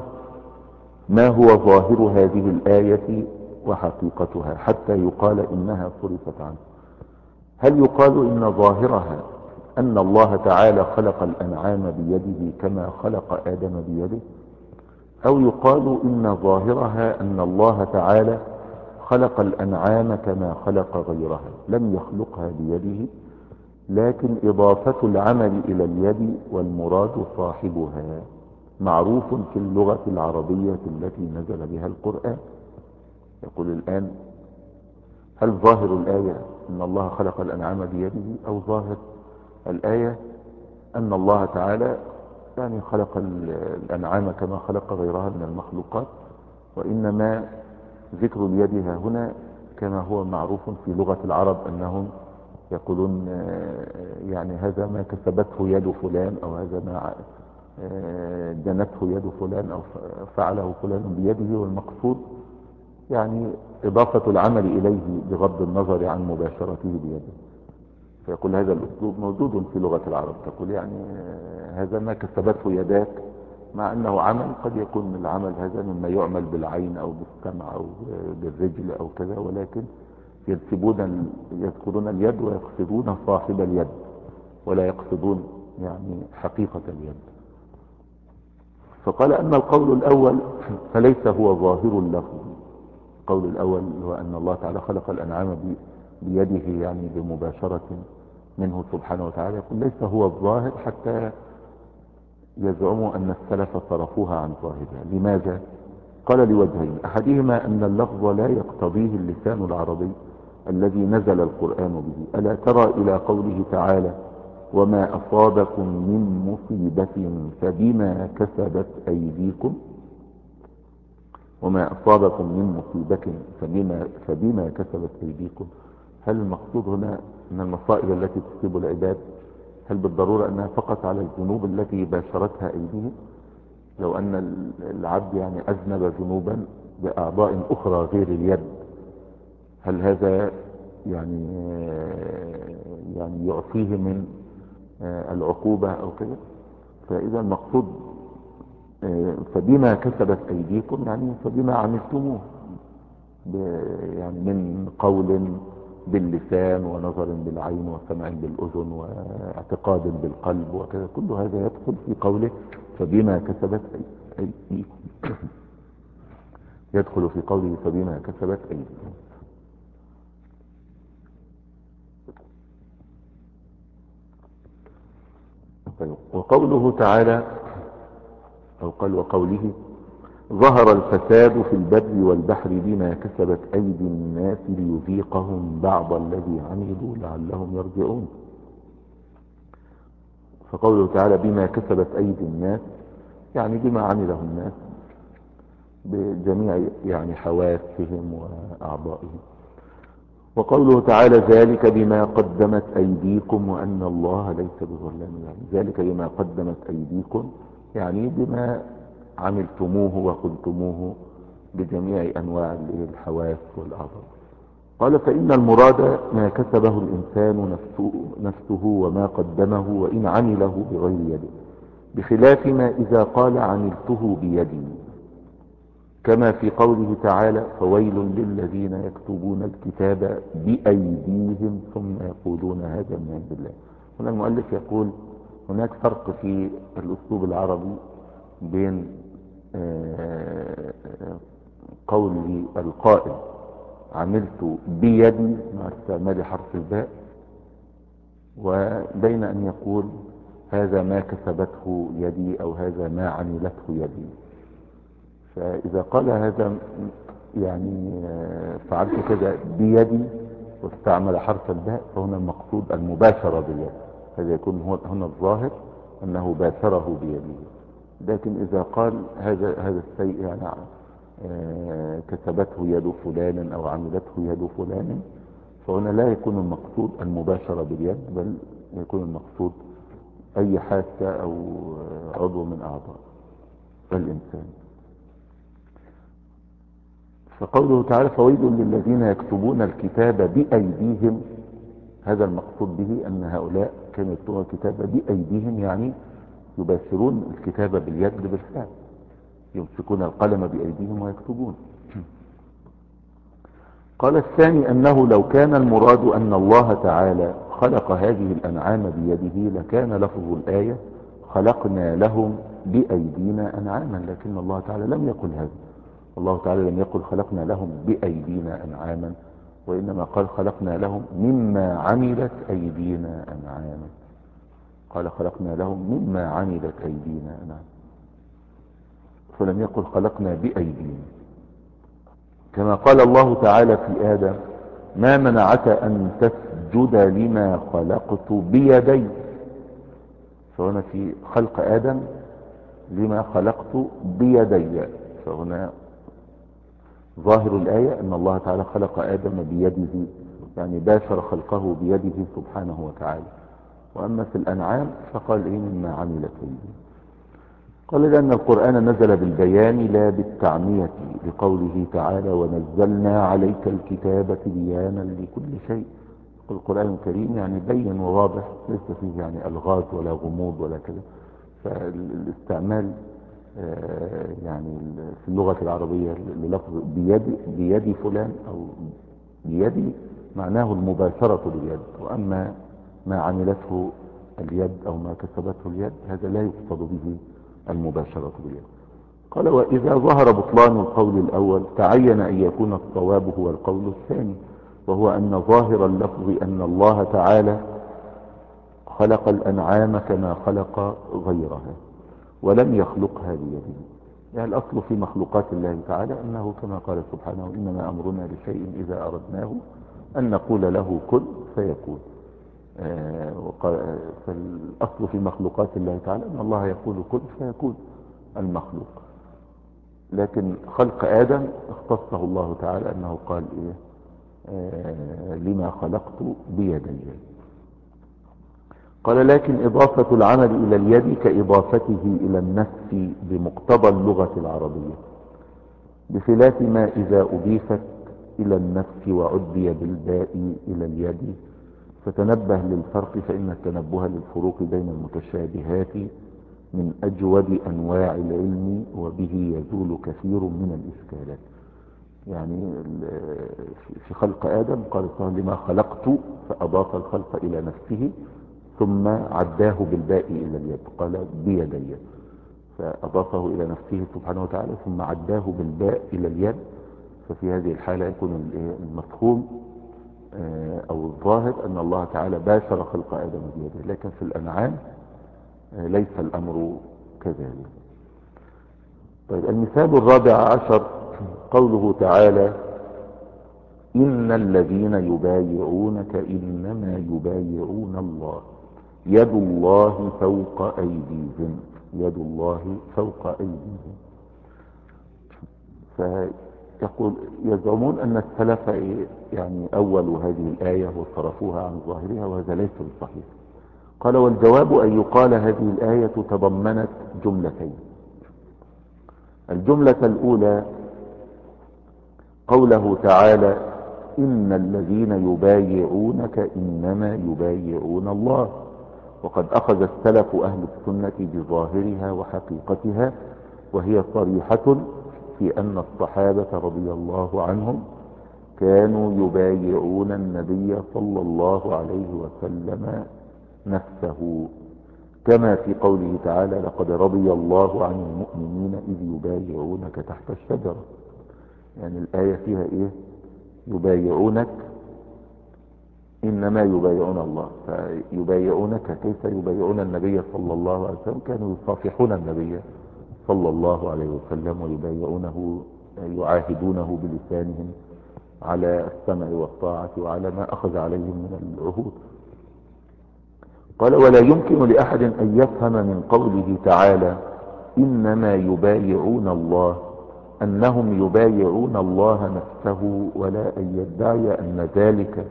Speaker 1: ما هو ظاهر هذه الآية وحقيقتها حتى يقال إنها صرفت عنه. هل يقال إن ظاهرها أن الله تعالى خلق الأنعام بيده كما خلق آدم بيده، أو يقال إن ظاهرها أن الله تعالى خلق الأنعام كما خلق غيرها، لم يخلقها بيده، لكن إضافة العمل إلى اليد والمراد صاحبها معروف في اللغة العربية التي نزل بها القرآن. يقول الآن: هل ظاهر الآية أن الله خلق الأنعام بيده، أو ظاهر الآية أن الله تعالى يعني خلق الأنعام كما خلق غيرها من المخلوقات، وإنما ذكر اليد هنا كما هو معروف في لغة العرب أنهم يقولون يعني هذا ما كسبته يد فلان، أو هذا ما جنته يد فلان، أو فعله فلان بيده، والمقصود يعني إضافة العمل إليه بغض النظر عن مباشرته بيده. فيقول هذا الأسلوب موجود في لغة العرب، تقول يعني هذا ما كسبته يداك، مع أنه عمل قد يكون العمل هذا مما يعمل بالعين أو بالسمع أو بالرجل أو كذا، ولكن ينسبون يذكرون اليد ويقصدون صاحب اليد، ولا يقصدون يعني حقيقة اليد. فقال: أما القول الأول فليس هو ظاهر اللفظ. القول الأول هو أن الله تعالى خلق الأنعام بيده يعني بمباشرة منه سبحانه وتعالى، يقول ليس هو الظاهر، حتى يزعموا أن السلف صرفوها عن ظاهرها. لماذا؟ قال: لوجهين: أحدهما أن اللفظ لا يقتضيه اللسان العربي الذي نزل القرآن به. ألا ترى إلى قوله تعالى: وما أصابكم من مصيبة فبما كسبت أيديكم. وما أصابكم من مصيبة فبما, فبما كسبت أيديكم. هل المقصود هنا أن المصائب التي تصيب العباد هل بالضرورة أنها فقط على الذنوب التي باشرتها أيديهم؟ لو أن العبد يعني أذنب ذنوبا بأعضاء أخرى غير اليد، هل هذا يعني يعني يعطيه من العقوبة أو كذا؟ فإذا المقصود فبما كسبت أيديكم يعني فبما عملتموه، يعني من قول باللسان، ونظر بالعين، وسمع بالأذن، واعتقاد بالقلب وكذا، كل هذا يدخل في قوله فبما كسبت أيديكم. يدخل في قوله فبما كسبت أيديكم. طيب، وقوله تعالى أو قال وقوله: ظهر الفساد في البر والبحر بما كسبت أيدي الناس ليذيقهم بعض الذي عملوا لعلهم يرجعون. فقوله تعالى بما كسبت أيدي الناس يعني بما عمله الناس بجميع يعني حواسهم وأعضائهم. وقوله تعالى ذلك بما قدمت أيديكم وأن الله ليس بظلام يعني ذلك بما قدمت أيديكم يعني بما عملتموه وقلتموه بجميع أنواع الحواس والأعضاء. قال فإن المراد ما كسبه الإنسان نفسه, نفسه وما قدمه وإن عمله بغير يده، بخلاف ما إذا قال عملته بيدي، كما في قوله تعالى فويل للذين يكتبون الكتاب بأيديهم ثم يقولون هذا من عند الله. هنا المؤلف يقول هناك فرق في الأسلوب العربي بين قول القائل عملت بيدي مع استعمال حرف الباء، وبين أن يقول هذا ما كسبته يدي أو هذا ما عملته يدي. فإذا قال هذا يعني فعلت كذا بيدي واستعمل حرف الباء فهنا المقصود المباشرة باليد، هذا يكون هو هنا الظاهر أنه باشره بيده. لكن إذا قال هذا هذا الشيء يعني كسبته يد فلان أو عملته يد فلان، فهنا لا يكون المقصود المباشرة باليد، بل يكون المقصود أي حاسة أو عضو من أعضاء الإنسان. فقوله تعالى فويل للذين يكتبون الكتاب بأيديهم، هذا المقصود به أن هؤلاء كانوا يكتبون الكتاب بأيديهم يعني يباشرون الكتابة باليد بالفعل، يمسكون القلم بأيديهم ويكتبون. قال الثاني أنه لو كان المراد أن الله تعالى خلق هذه الأنعام بيده لكان لفظ الآية خلقنا لهم بأيدينا أنعاما، لكن الله تعالى لم يقل هذا. الله تعالى لم يقل خلقنا لهم بأيدينا أنعاما، وإنما قال خلقنا لهم مما عملت أيدينا أنعاما، قال خلقنا لهم مما عملت أيدينا أنعاما، فلم يقل خلقنا بأيدينا. كما قال الله تعالى في آدم ما منعك أن تسجد لما خلقت بيدي، فهنا في خلق آدم لما خلقت بيدي، فهنا ظاهر الآية أن الله تعالى خلق آدم بيده يعني باشر خلقه بيده سبحانه وتعالى. وأما في الأنعام فقال إيه مما عملت أيديهم. قال لأن القرآن نزل بالبيان لا بالتعمية، لقوله تعالى ونزلنا عليك الكتاب تبيانا لكل شيء. القرآن الكريم يعني بين وواضح ليس فيه يعني ألغاز ولا غموض ولا كذا. فالاستعمال يعني في اللغة العربية للفظ بيد, بيد فلان أو بيدي معناه المباشرة باليد، وأما ما عملته اليد أو ما كسبته اليد هذا لا يقصد به المباشرة باليد. قال وإذا ظهر بطلان القول الأول تعين أن يكون الصواب هو القول الثاني، وهو أن ظاهر اللفظ أن الله تعالى خلق الأنعام كما خلق غيرها ولم يخلقها بيده. يعني الأصل في مخلوقات الله تعالى أنه كما قال سبحانه إنما أمرنا لشيء إذا أردناه أن نقول له كن فيكون. آه فالأصل في مخلوقات الله تعالى أن الله يقول كن فيكون المخلوق. لكن خلق آدم اختصه الله تعالى أنه قال إيه آه لما خلقت بيدي. قال لكن إضافة العمل إلى اليد كإضافته إلى النفس بمقتضى اللغة العربية، بخلاف ما إذا أضيفت إلى النفس وعدي بالباء إلى اليد. فتنبه للفرق فإن التنبه للفروق بين المتشابهات من أجود أنواع العلم وبه يزول كثير من الإشكالات. يعني في خلق آدم قال الله لما خلقت فأضاف الخلق إلى نفسه ثم عداه بالباء إلى اليد قال بيدي، فأضافه إلى نفسه سبحانه وتعالى ثم عداه بالباء إلى اليد. ففي هذه الحالة يكون المفهوم أو الظاهر أن الله تعالى باشر خلق آدم بيده، لكن في الأنعام ليس الأمر كذلك. طيب المثال الرابع عشر قوله تعالى إن الذين يبايعونك إنما يبايعون الله يد الله فوق أيديهم، يد الله فوق أيديهم. فيقول يزعمون أن السلف يعني أولوا هذه الآية وصرفوها عن ظاهرها، وهذا ليس بصحيح. قال والجواب أن يقال هذه الآية تضمنت جملتين. الجملة الأولى قوله تعالى إن الذين يبايعونك إنما يبايعون الله، وقد أخذ السلف أهل السنة بظاهرها وحقيقتها، وهي صريحة في أن الصحابة رضي الله عنهم كانوا يبايعون النبي صلى الله عليه وسلم نفسه، كما في قوله تعالى لقد رضي الله عن المؤمنين إذ يبايعونك تحت الشجرة. يعني الآية فيها إيه؟ يبايعونك إنما يبايعون الله، فيبايعونك كيف يبايعون النبي صلى الله عليه وسلم؟ كانوا يصافحون النبي صلى الله عليه وسلم ويبايعونه، يعاهدونه بلسانهم على السمع والطاعة وعلى ما أخذ عليهم من العهود. قال ولا يمكن لأحد أن يفهم من قوله تعالى إنما يبايعون الله أنهم يبايعون الله نفسه، ولا أن يدعي أن ذلك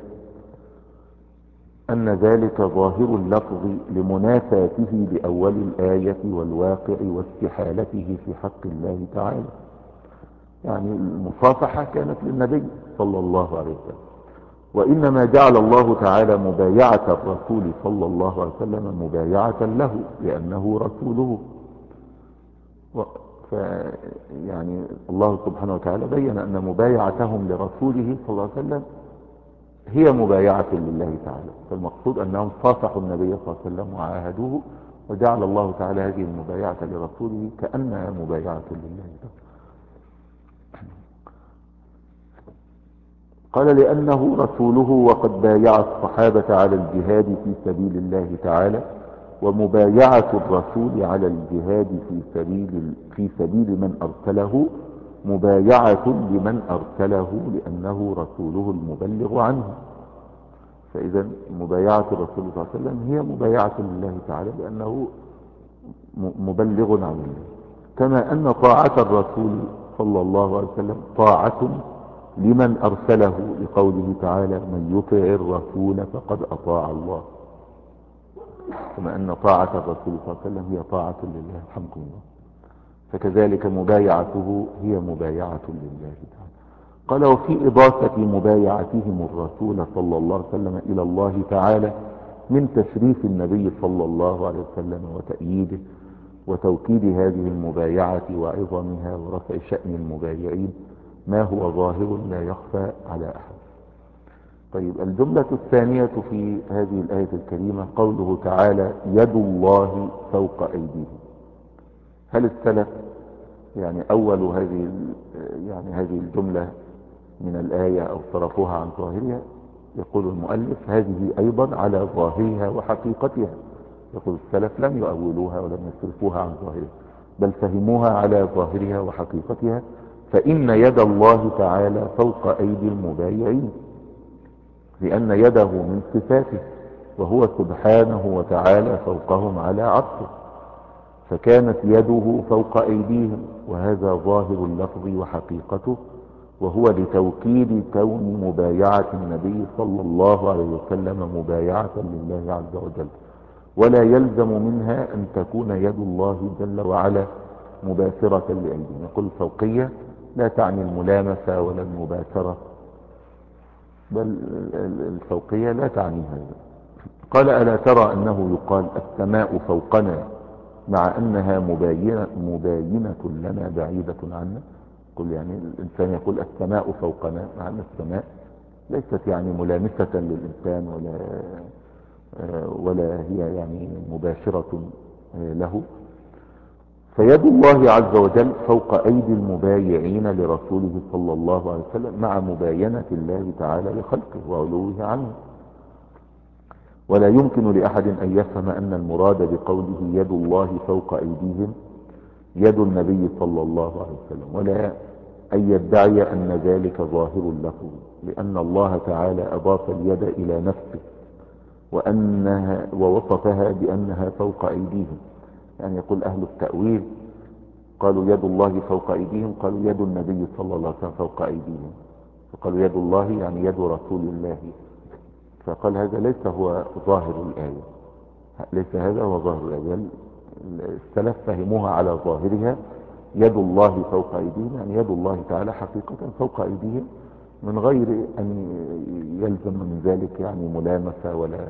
Speaker 1: أن ذلك ظاهر اللفظ لمنافاته بأول الآية والواقع واستحالته في حق الله تعالى. يعني المصافحة كانت للنبي صلى الله عليه وسلم، وإنما جعل الله تعالى مبايعة الرسول صلى الله عليه وسلم مبايعة له لأنه رسوله. ف يعني الله سبحانه وتعالى بين أن مبايعتهم لرسوله صلى الله عليه وسلم هي مبايعة لله تعالى، فالمقصود أنهم صافحوا النبي صلى الله عليه وسلم وعاهدوه، وجعل الله تعالى هذه المبايعة لرسوله كأنها مبايعة لله تعالى. قال لأنه رسوله، وقد بايع الصحابة على الجهاد في سبيل الله تعالى، ومبايعة الرسول على الجهاد في سبيل في سبيل من أرسله مبايعة لمن أرسله لأنه رسوله المبلغ عنه. فإذا مبايعة الرسول صلى الله عليه وسلم هي مبايعة لله تعالى لأنه مبلغ عن الله، كما أن طاعة الرسول صلى الله عليه وسلم طاعة لمن أرسله لقوله تعالى من يطع الرسول فقد أطاع الله، كما أن طاعة الرسول صلى الله عليه وسلم هي طاعة لله. الحمكم الله. فكذلك مبايعته هي مبايعة لله تعالى. قال وفي إضافة مبايعتهم الرسول صلى الله عليه وسلم إلى الله تعالى من تشريف النبي صلى الله عليه وسلم وتأييده وتوكيد هذه المبايعة وعظمها ورفع شأن المبايعين ما هو ظاهر لا يخفى على أحد. طيب الجملة الثانية في هذه الآية الكريمة قوله تعالى يد الله فوق أيديهم. هل السلف يعني أول هذه يعني هذه الجملة من الآية أو صرفوها عن ظاهرها؟ يقول المؤلف هذه أيضا على ظاهرها وحقيقتها. يقول السلف لم يؤولوها ولم يصرفوها عن ظاهرها، بل فهموها على ظاهرها وحقيقتها، فإن يد الله تعالى فوق أيدي المبايعين، لأن يده من صفاته، وهو سبحانه وتعالى فوقهم على عرشه، فكانت يده فوق أيديهم، وهذا ظاهر اللفظ وحقيقته، وهو لتوكيد كون مبايعة النبي صلى الله عليه وسلم مبايعة لله عز وجل، ولا يلزم منها أن تكون يد الله جل وعلا مباشرة لأيديهم. يقول الفوقية لا تعني الملامسة ولا المباشرة، بل الفوقية لا تعني هذا. قال ألا ترى أنه يقال السماء فوقنا مع أنها مباينة, مباينة لنا بعيدة عنا؟ قل يعني الإنسان يقول السماء فوقنا مع أن السماء ليست يعني ملامسة للإنسان ولا ولا هي يعني مباشرة له. فيد الله عز وجل فوق أيدي المبايعين لرسوله صلى الله عليه وسلم مع مباينة الله تعالى لخلقه وعلوه عنه. ولا يمكن لأحد أن يفهم أن المراد بقوله يد الله فوق أيديهم يد النبي صلى الله عليه وسلم، ولا أن يدعي أن ذلك ظاهر اللفظ، لأن الله تعالى أضاف اليد إلى نفسه وأنها ووصفها بأنها فوق أيديهم. يعني يقول أهل التأويل قالوا يد الله فوق أيديهم، قالوا يد النبي صلى الله عليه وسلم فوق أيديهم، فقالوا يد الله يعني يد رسول الله. فقال هذا ليس هو ظاهر الآية، ليس هذا هو ظاهر الآية. السلف فهموها على ظاهرها، يد الله فوق أيديهم يعني يد الله تعالى حقيقة فوق أيديهم، من غير أن يلزم من ذلك يعني ملامسة ولا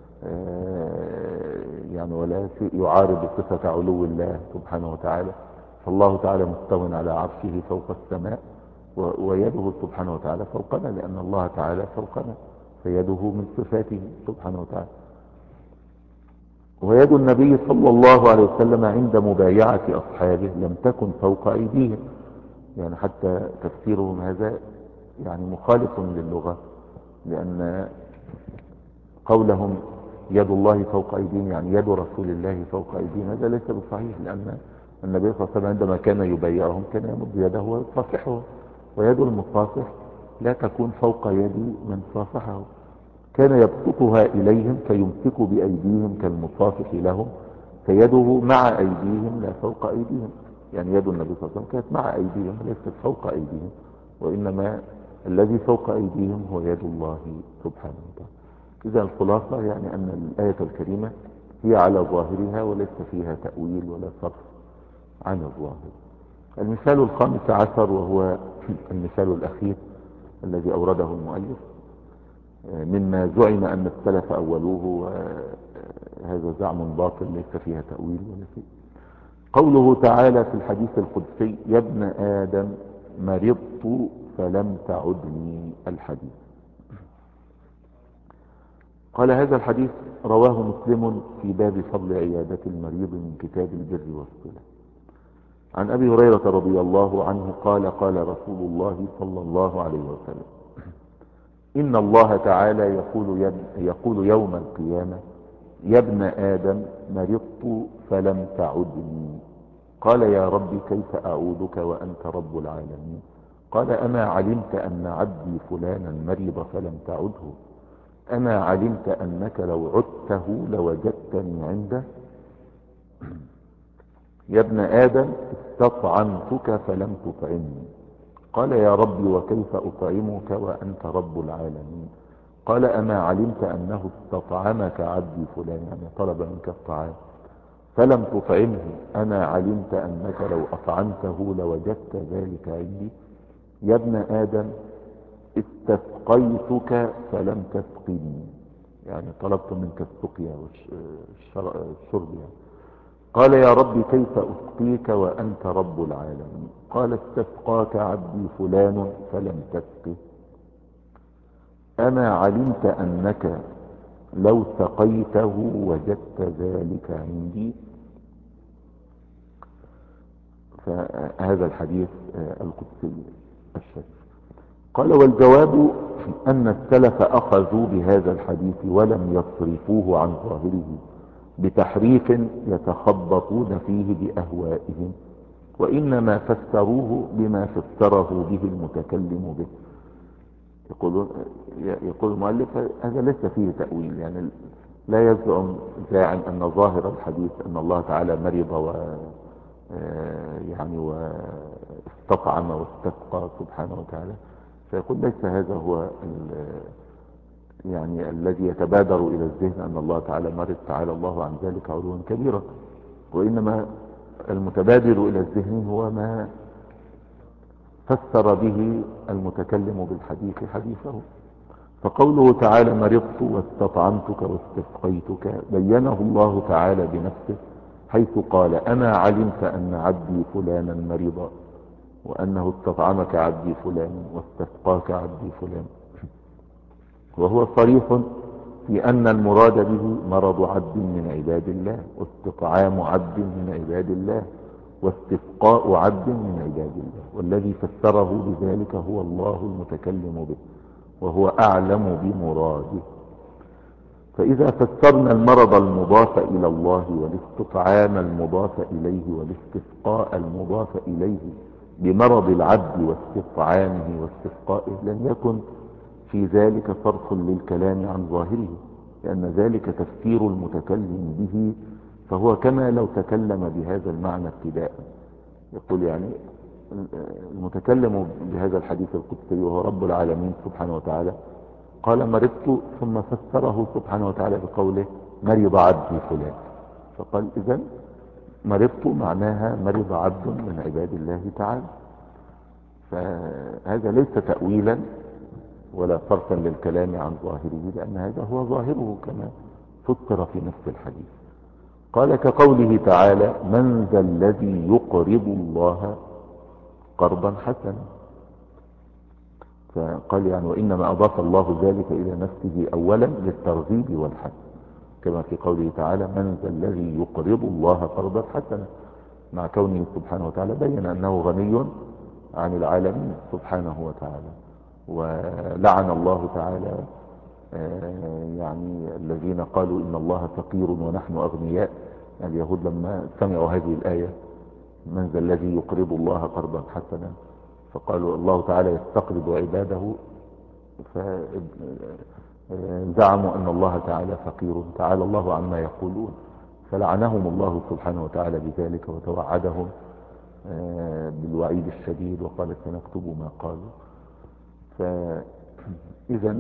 Speaker 1: يعني ولا شيء يعارض صفة علو الله سبحانه وتعالى. فالله تعالى مستو على عرشه فوق السماء، ويده سبحانه وتعالى فوقنا، لأن الله تعالى فوقنا، فيده من صفاته سبحانه وتعالى. ويد النبي صلى الله عليه وسلم عند مبايعة أصحابه لم تكن فوق أيديهم، يعني حتى تفسيرهم هذا يعني مخالف للغة، لأن قولهم يد الله فوق أيديهم يعني يد رسول الله فوق أيديهم هذا ليس بصحيح، لأن النبي صلى الله عليه وسلم عندما كان يبايعهم كان يمد يده ويصافحه، ويد المصافح لا تكون فوق يد من صافحه، كان يبسطها إليهم فيمسك بأيديهم كالمصافح لهم، فيده مع أيديهم لا فوق أيديهم، يعني يد النبي صلى الله عليه وسلم كانت مع أيديهم ليست فوق أيديهم، وإنما الذي فوق أيديهم هو يد الله سبحانه وتعالى. إذا الخلاصة يعني أن الآية الكريمة هي على ظاهرها وليس فيها تأويل ولا صرف عن الظاهر. المثال الخامس عشر وهو المثال الأخير الذي أورده المؤلف مما زعم أن السلف أولوه، وهذا زعم باطل ليس فيها تأويل ولا شيء. قوله تعالى في الحديث القدسي يا ابن آدم مرضت فلم تعدني الحديث. قال هذا الحديث رواه مسلم في باب فضل عيادة المريض من كتاب البر والصلة. عن أبي هريرة رضي الله عنه قال قال رسول الله صلى الله عليه وسلم إن الله تعالى يقول, يقول يوم القيامة يا ابن آدم مرضت فلم تعدني. قال يا رب كيف أعودك وأنت رب العالمين؟ قال أما علمت أن عبدي فلانا مرض فلم تعده؟ أما علمت أنك لو عدته لوجدتني عنده؟ يا ابن آدم استطعمتك فلم تطعمني. قال يا رب وكيف أطعمك وأنت رب العالمين؟ قال أما علمت أنه استطعمك عبدي فلان، يعني طلب منك الطعام فلم تطعمه؟ أما علمت أنك لو أطعمته لوجدت ذلك عندي؟ يا ابن آدم استسقيتك فلم تسقني، يعني طلبت منك السقيا والشرب يعني. قال يا رب كيف أسقيك وأنت رب العالمين؟ قال استسقاك عبدي فلان فلم تسقه. أما علمت أنك لو سقيته وجدت ذلك عندي؟ فهذا الحديث القدسي الشريف. قال والجواب أن السلف أخذوا بهذا الحديث ولم يصرفوه عن ظاهره بتحريف يتخبطون فيه بأهوائهم، وإنما فسروه بما فسره به المتكلم به. يقول, يقول المؤلف هذا ليس فيه تأويل، يعني لا يزعم زاعم أن ظاهر الحديث أن الله تعالى مرض و يعني واستطعم واستسقى سبحانه وتعالى، فيقول ليس هذا هو يعني الذي يتبادر إلى الذهن أن الله تعالى مرض، تعالى الله عن ذلك علوا كبيرا، وإنما المتبادر إلى الذهن هو ما فسر به المتكلم بالحديث حديثه. فقوله تعالى مرضت واستطعمتك واستسقيتك بينه الله تعالى بنفسه، حيث قال أما علمت أن عبدي فلانا مرض وأنه استطعمك عبدي فلان واستسقاك عبدي فلان، وهو صريح في أن المراد به مرض عبد من عباد الله، واستطعام عبد من عباد الله، واستسقاء عبد من عباد الله، والذي فسره بذلك هو الله المتكلم به وهو أعلم بمراده. فإذا فسرنا المرض المضاف إلى الله والاستطعام المضاف إليه والاستسقاء المضاف إليه بمرض العبد واستطعامه واستسقائه لن يكن في ذلك صرف للكلام عن ظاهره، لأن ذلك تفسير المتكلم به، فهو كما لو تكلم بهذا المعنى ابتداء، يقول يعني المتكلم بهذا الحديث القدسي وهو رب العالمين سبحانه وتعالى قال مرضت، ثم فسره سبحانه وتعالى بقوله مرض عبدي فلان. فقال إذن مرضت معناها مرض عبد من عباد الله تعالى. فهذا ليس تأويلا ولا صرفا للكلام عن ظاهره، لأن هذا هو ظاهره كما فسر في نفس الحديث. قال كقوله تعالى من ذا الذي يقرض الله قرضا حسنا. فقال يعني وإنما أضاف الله ذلك إلى نفسه أولا للترغيب والحث، كما في قوله تعالى من ذا الذي يقرض الله قرضا حسنا، مع كونه سبحانه وتعالى بين أنه غني عن العالمين سبحانه وتعالى. ولعن الله تعالى يعني الذين قالوا إن الله فقير ونحن أغنياء. اليهود لما سمعوا هذه الآية من ذا الذي يقرض الله قرضا حسنا، فقالوا الله تعالى يستقرض عباده، فزعموا أن الله تعالى فقير، تعالى الله عما يقولون، فلعنهم الله سبحانه وتعالى بذلك وتوعدهم بالوعيد الشديد وقال سنكتب ما قالوا. فإذا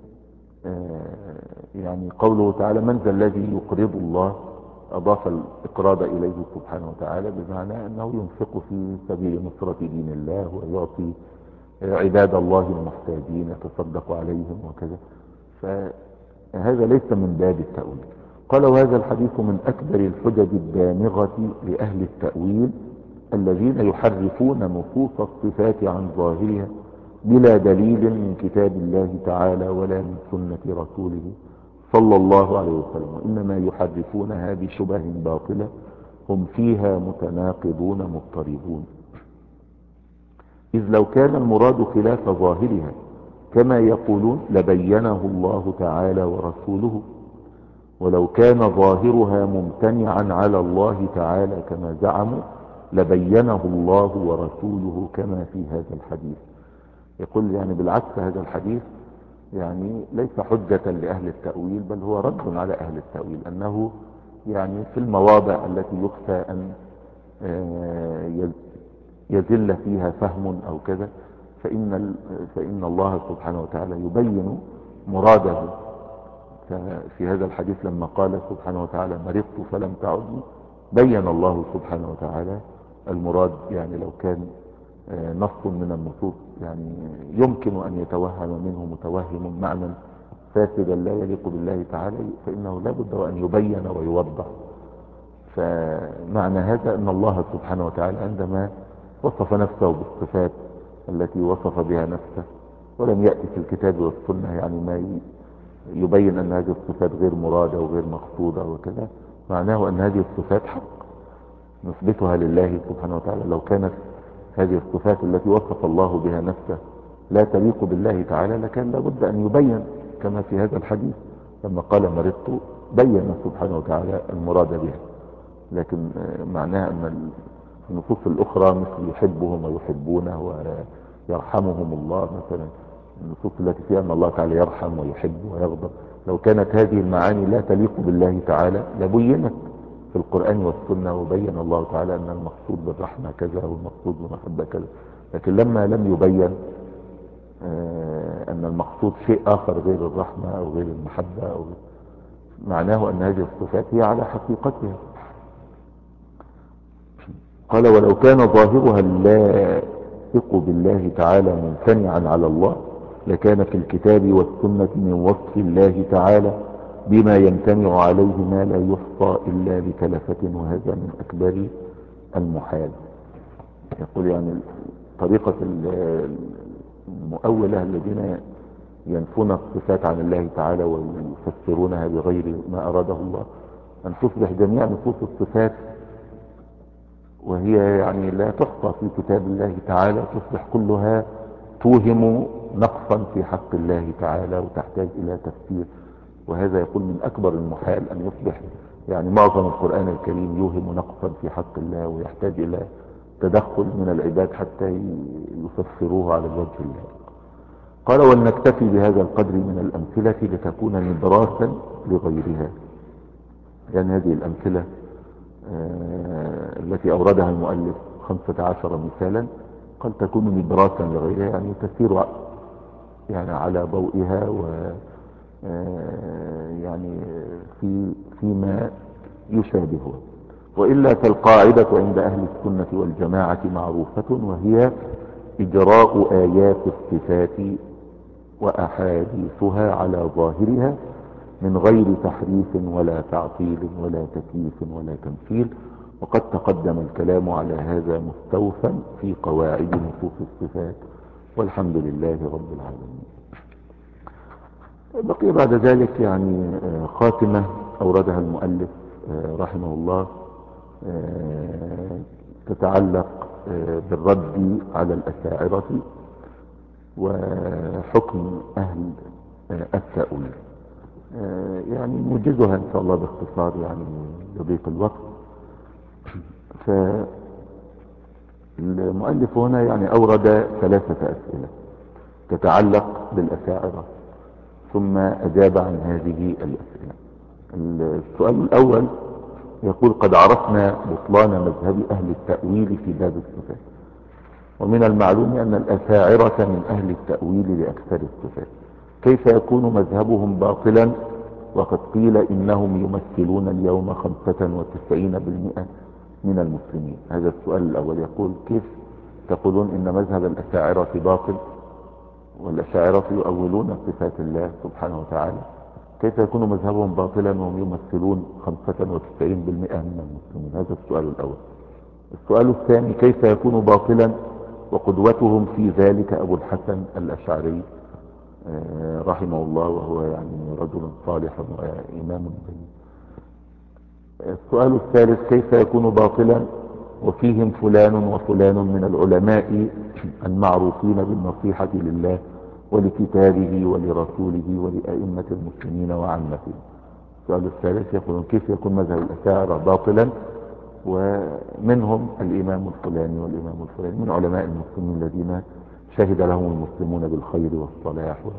Speaker 1: يعني قوله تعالى من ذا الذي يقرض الله أضاف الإقراض إليه سبحانه وتعالى بمعنى أنه ينفق في سبيل نصرة دين الله ويعطي عباد الله المحتاجين يتصدق عليهم وكذا. فهذا ليس من باب التأويل. قال وهذا الحديث من أكبر الحجج الدامغة لأهل التأويل الذين يحرفون نصوص الصفات عن ظاهرها بلا دليل من كتاب الله تعالى ولا من سنة رسوله صلى الله عليه وسلم، وإنما يحرفونها بشبه باطلة هم فيها متناقضون مضطربون. إذ لو كان المراد خلاف ظاهرها كما يقولون لبينه الله تعالى ورسوله، ولو كان ظاهرها ممتنعا على الله تعالى كما زعموا لبينه الله ورسوله كما في هذا الحديث. يقول يعني بالعكس هذا الحديث يعني ليس حجة لأهل التأويل، بل هو رد على أهل التأويل، أنه يعني في المواضع التي يخفى أن يزل فيها فهم أو كذا فإن, فإن الله سبحانه وتعالى يبين مراده. في هذا الحديث لما قال سبحانه وتعالى مرضت فلم تعدني بين الله سبحانه وتعالى المراد. يعني لو كان نص من النصوص يعني يمكن أن يتوهم منه متوهم معنى فاسدا لا يليق بالله تعالى فإنه لا بد أن يبين ويوضح. فمعنى هذا أن الله سبحانه وتعالى عندما وصف نفسه بالصفات التي وصف بها نفسه ولم يأتي في الكتاب والسنة يعني ما يبين أن هذه الصفات غير مرادة وغير مقصودة وكذا، معناه أن هذه الصفات حق نثبتها لله سبحانه وتعالى. لو كانت هذه الصفات التي وصف الله بها نفسه لا تليق بالله تعالى لكان لابد أن يبين كما في هذا الحديث لما قال مرضت بين سبحانه وتعالى المراد بها. لكن معناه أن النصوص الأخرى مثل يحبهم ويحبونه ويرحمهم الله مثلا، النصوص التي فيها أن الله تعالى يرحم ويحب ويغضب، لو كانت هذه المعاني لا تليق بالله تعالى لبينت في القرآن والسنة وبين الله تعالى أن المقصود بالرحمة كذا والمقصود بالمحبة كذا. لكن لما لم يبين أن المقصود شيء آخر غير الرحمة أو غير المحبة أو غير، معناه أن هذه الصفات هي على حقيقتها. قال ولو كان ظاهرها اللائق بالله تعالى ممتنعا على الله لكان في الكتاب والسنة من وصف الله تعالى بما يمتنع عليه ما لا يحصى إلا بكلفة، وهذا من أكبر المحال. يقول يعني طريقة المؤولة الذين ينفون الصفات عن الله تعالى ويفسرونها بغير ما أراده الله أن تصبح جميع نصوص الصفات وهي يعني لا تحصى في كتاب الله تعالى تصبح كلها توهم نقصا في حق الله تعالى وتحتاج إلى تفسير. وهذا يقول من أكبر المحال أن يصبح يعني معظم القرآن الكريم يوهم نقصا في حق الله ويحتاج إلى تدخل من العباد حتى يفسروه على الوجه الله. قال ولنكتفي بهذا القدر من الأمثلة لتكون نبراسا لغيرها. يعني هذه الأمثلة آه التي أوردها المؤلف خمسة عشر مثالا قد تكون نبراسا لغيرها، يعني تسير يعني على ضوئها و يعني في فيما يشابهها. وإلا فالقاعدة عند أهل السنة والجماعة معروفة، وهي إجراء آيات الصفات وأحاديثها على ظاهرها من غير تحريف ولا تعطيل ولا تكييف ولا تمثيل. وقد تقدم الكلام على هذا مستوفا في قواعد نصوص الصفات، والحمد لله رب العالمين. بقي بعد ذلك يعني خاتمة أوردها المؤلف رحمه الله تتعلق بالرد على الأشاعرة وحكم أهل التأويل. يعني نوجزها إن شاء الله باختصار يعني لضيق الوقت. فالمؤلف هنا يعني أورد ثلاثة أسئلة تتعلق بالأشاعرة، ثم أجاب عن هذه الأسئلة. السؤال الأول يقول: قد عرفنا بطلان مذهب أهل التأويل في باب الصفات، ومن المعلوم أن الأشاعرة من أهل التأويل لأكثر الصفات، كيف يكون مذهبهم باطلا وقد قيل إنهم يمثلون اليوم خمسة وتسعين بالمئة من المسلمين؟ هذا السؤال الأول. يقول: كيف تقولون إن مذهب الأشاعرة باطل والأشاعرة يؤولون صفات الله سبحانه وتعالى، كيف يكون مذهبهم باطلا وهم يمثلون خمسة وتسعين بالمئة من المسلمين؟ هذا السؤال الأول. السؤال الثاني: كيف يكون باطلا وقدوتهم في ذلك أبو الحسن الأشعري رحمه الله، وهو يعني رجل صالح وإمام بين. السؤال الثالث: كيف يكون باطلا وفيهم فلان وفلان من العلماء المعروفين بالنصيحة لله ولكتابه ولرسوله ولأئمة المسلمين وعامتهم؟ السؤال الثالث يقول: كيف يكون مذهب الأشاعرة باطلا ومنهم الإمام الفلاني والإمام الفلاني من علماء المسلمين الذين شهد لهم المسلمون بالخير والصلاح و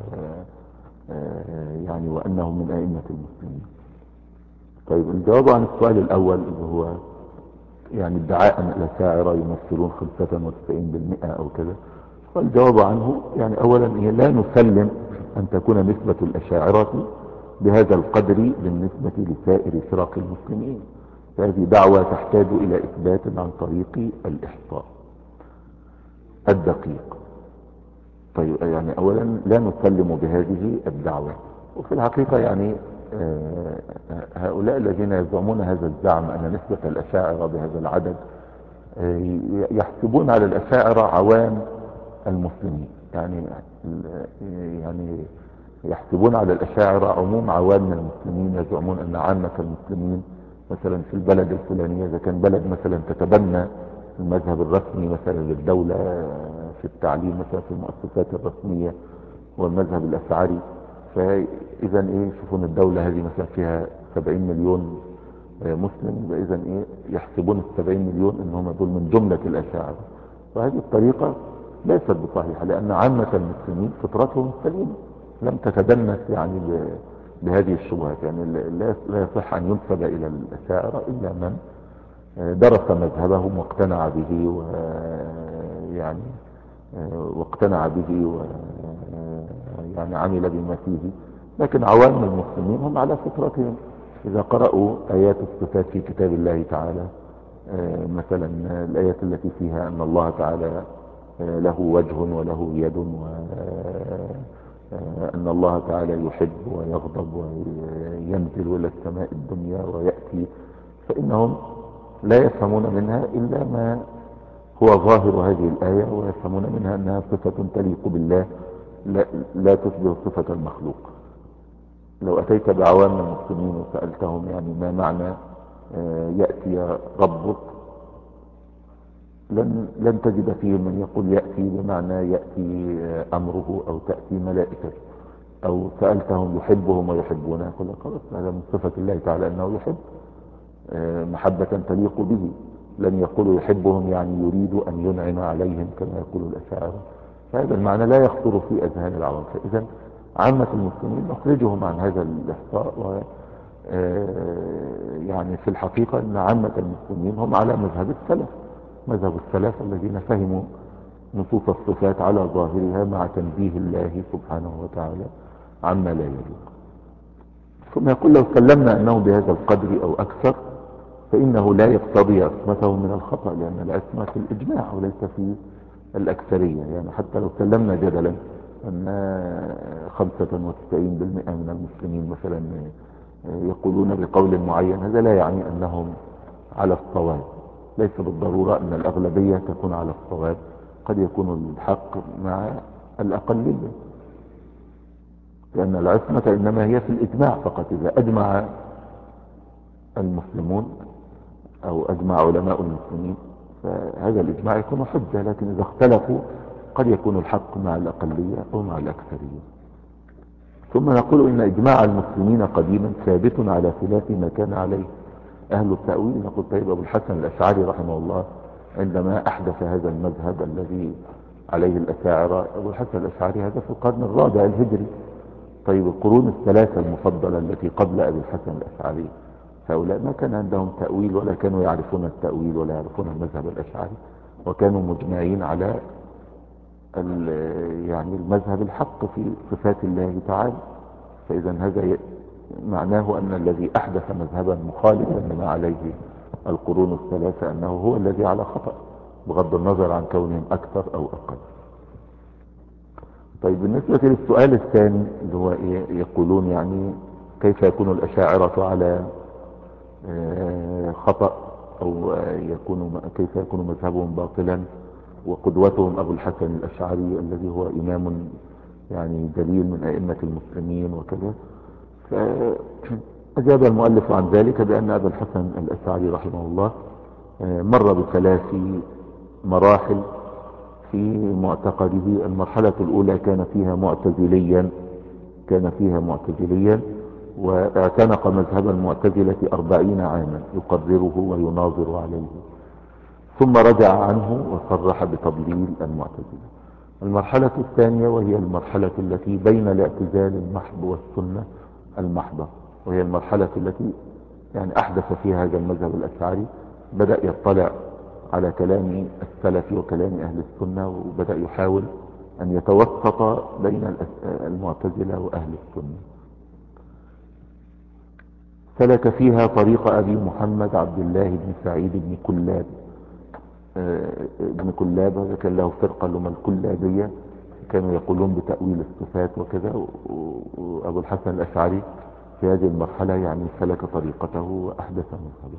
Speaker 1: يعني وأنهم من أئمة المسلمين. طيب، الجواب عن السؤال الأول اللي هو يعني ادعاء أن الأشاعرة يمثلون خمسة وتسعين بالمئة أو كذا، والجواب عنه يعني أولا لا نسلم أن تكون نسبة الأشاعرة بهذا القدر بالنسبة لسائر فرق المسلمين، فهذه دعوة تحتاج إلى إثبات عن طريق الإحصاء الدقيق. طيب، يعني أولا لا نسلم بهذه الدعوة. وفي الحقيقة يعني هؤلاء الذين يزعمون هذا الزعم أن نسبة الأشاعرة بهذا العدد يحسبون على الأشاعرة عوام المسلمين، يعني يعني يحسبون على الأشاعرة عموم عوام المسلمين، يزعمون أن عامة المسلمين مثلا في البلد الفلانية، إذا كان بلد مثلا تتبنى المذهب الرسمي مثلا للدولة في التعليم مثلا في المؤسسات الرسمية والمذهب الأشعري، فإذا إيه شوفون الدولة هذه مثلا فيها سبعين مليون مسلم، إذا إيه يحسبون السبعين مليون إنهم دول من جملة الأشاعرة. وهذه الطريقة ليست بصحيحة، لأن عامة المسلمين فطرتهم سليمة لم تتدنس يعني بهذه الشبهات. يعني لا يصح أن ينسب إلى الأشاعرة إلا من درس مذهبهم واقتنع به ويعني واقتنع به ويعني عمل بما فيه. لكن عوام المسلمين هم على فطرتهم، إذا قرأوا آيات الصفات في كتاب الله تعالى، مثلا الآيات التي فيها أن الله تعالى له وجه وله يد، وأن الله تعالى يحب ويغضب وينزل إلى السماء الدنيا ويأتي، فإنهم لا يفهمون منها إلا ما هو ظاهر هذه الآية، ويفهمون منها أنها صفة تليق بالله لا, لا تشبه صفة المخلوق. لو أتيت بعوام المسلمين وسألتهم يعني ما معنى يأتي ربك، لن, لن تجد فيهم من يقول يأتي بمعنى يأتي أمره أو تأتي ملائكة. أو سألتهم يحبهم ويحبونه، يقول لك خلاص هذا من صفة الله تعالى أنه يحب محبة تليق به. لن يقولوا يحبهم يعني يريد أن ينعم عليهم كما يقول الأشاعرة، فهذا المعنى لا يخطر في أذهان العوام. فإذا عامة المسلمين نخرجهم عن هذا الإحصاء، و يعني في الحقيقة أن عامة المسلمين هم على مذهب السلف، مذهب السلف الذين فهموا نصوص الصفات على ظاهرها مع تنزيه الله سبحانه وتعالى عما لا يليق. ثم يقول لو سلمنا أنه بهذا القدر أو أكثر فإنه لا يقتضي عصمته من الخطأ، لأن العصمة في الإجماع وليس في الأكثرية. يعني حتى لو سلمنا جدلا أن خمسة وتسعين بالمئة من المسلمين مثلا يقولون بقول معين، هذا لا يعني أنهم على الصواب. ليس بالضرورة أن الأغلبية تكون على الصواب، قد يكون الحق مع الأقلية، لأن العصمة إنما هي في الإجماع فقط. إذا أجمع المسلمون أو أجمع علماء المسلمين فهذا الإجماع يكون حجة، لكن إذا اختلفوا قد يكون الحق مع الأقلية أو مع الأكثرية. ثم نقول إن إجماع المسلمين قديما ثابت على خلاف ما كان عليه أهل التأويل. نقول طيب أبو الحسن الأشعري رحمه الله عندما أحدث هذا المذهب الذي عليه الأشاعرة، أبو الحسن الأشعري هذا في القرن الرابع الهجري. طيب القرون الثلاثة المفضلة التي قبل أبي الحسن الأشعري هؤلاء ما كان عندهم تأويل، ولا كانوا يعرفون التأويل ولا يعرفون المذهب الأشعري، وكانوا مجمعين على يعني المذهب الحق في صفات الله تعالى. فإذا هذا معناه أن الذي أحدث مذهبا مخالفا لما عليه القرون الثلاثة أنه هو الذي على خطأ، بغض النظر عن كونهم أكثر أو أقل. طيب بالنسبة للسؤال الثاني اللي هو يقولون يعني كيف يكون الأشاعرة على خطأ، أو يكون كيف يكون مذهبهم باطلا وقدوتهم أبو الحسن الأشعري الذي هو إمام يعني دليل من أئمة المسلمين وكذا. فأجاب المؤلف عن ذلك بأن أبا الحسن الأشعري رحمه الله مر بثلاث مراحل في معتقده. المرحلة الأولى كان فيها معتزليا كان فيها معتزليا واعتنق مذهب المعتزلة أربعين عاما يقرره ويناظر عليه، ثم رجع عنه وصرح بتضليل المعتزلة. المرحلة الثانية وهي المرحلة التي بين الاعتزال المحض والسنة المحضة، وهي المرحلة التي يعني أحدث فيها هذا المذهب الأشعري، بدأ يطلع على كلام السلف وكلام أهل السنة، وبدأ يحاول أن يتوسط بين المعتزلة وأهل السنة. سلك فيها طريق أبي محمد عبد الله بن سعيد بن كلاب. ابن كلاب هذا كان له فرقة لهم الكلابية، كانوا يقولون بتأويل الصفات وكذا. وأبو الحسن الأشعري في هذه المرحلة يعني سلك طريقته وأحدث مذهبه.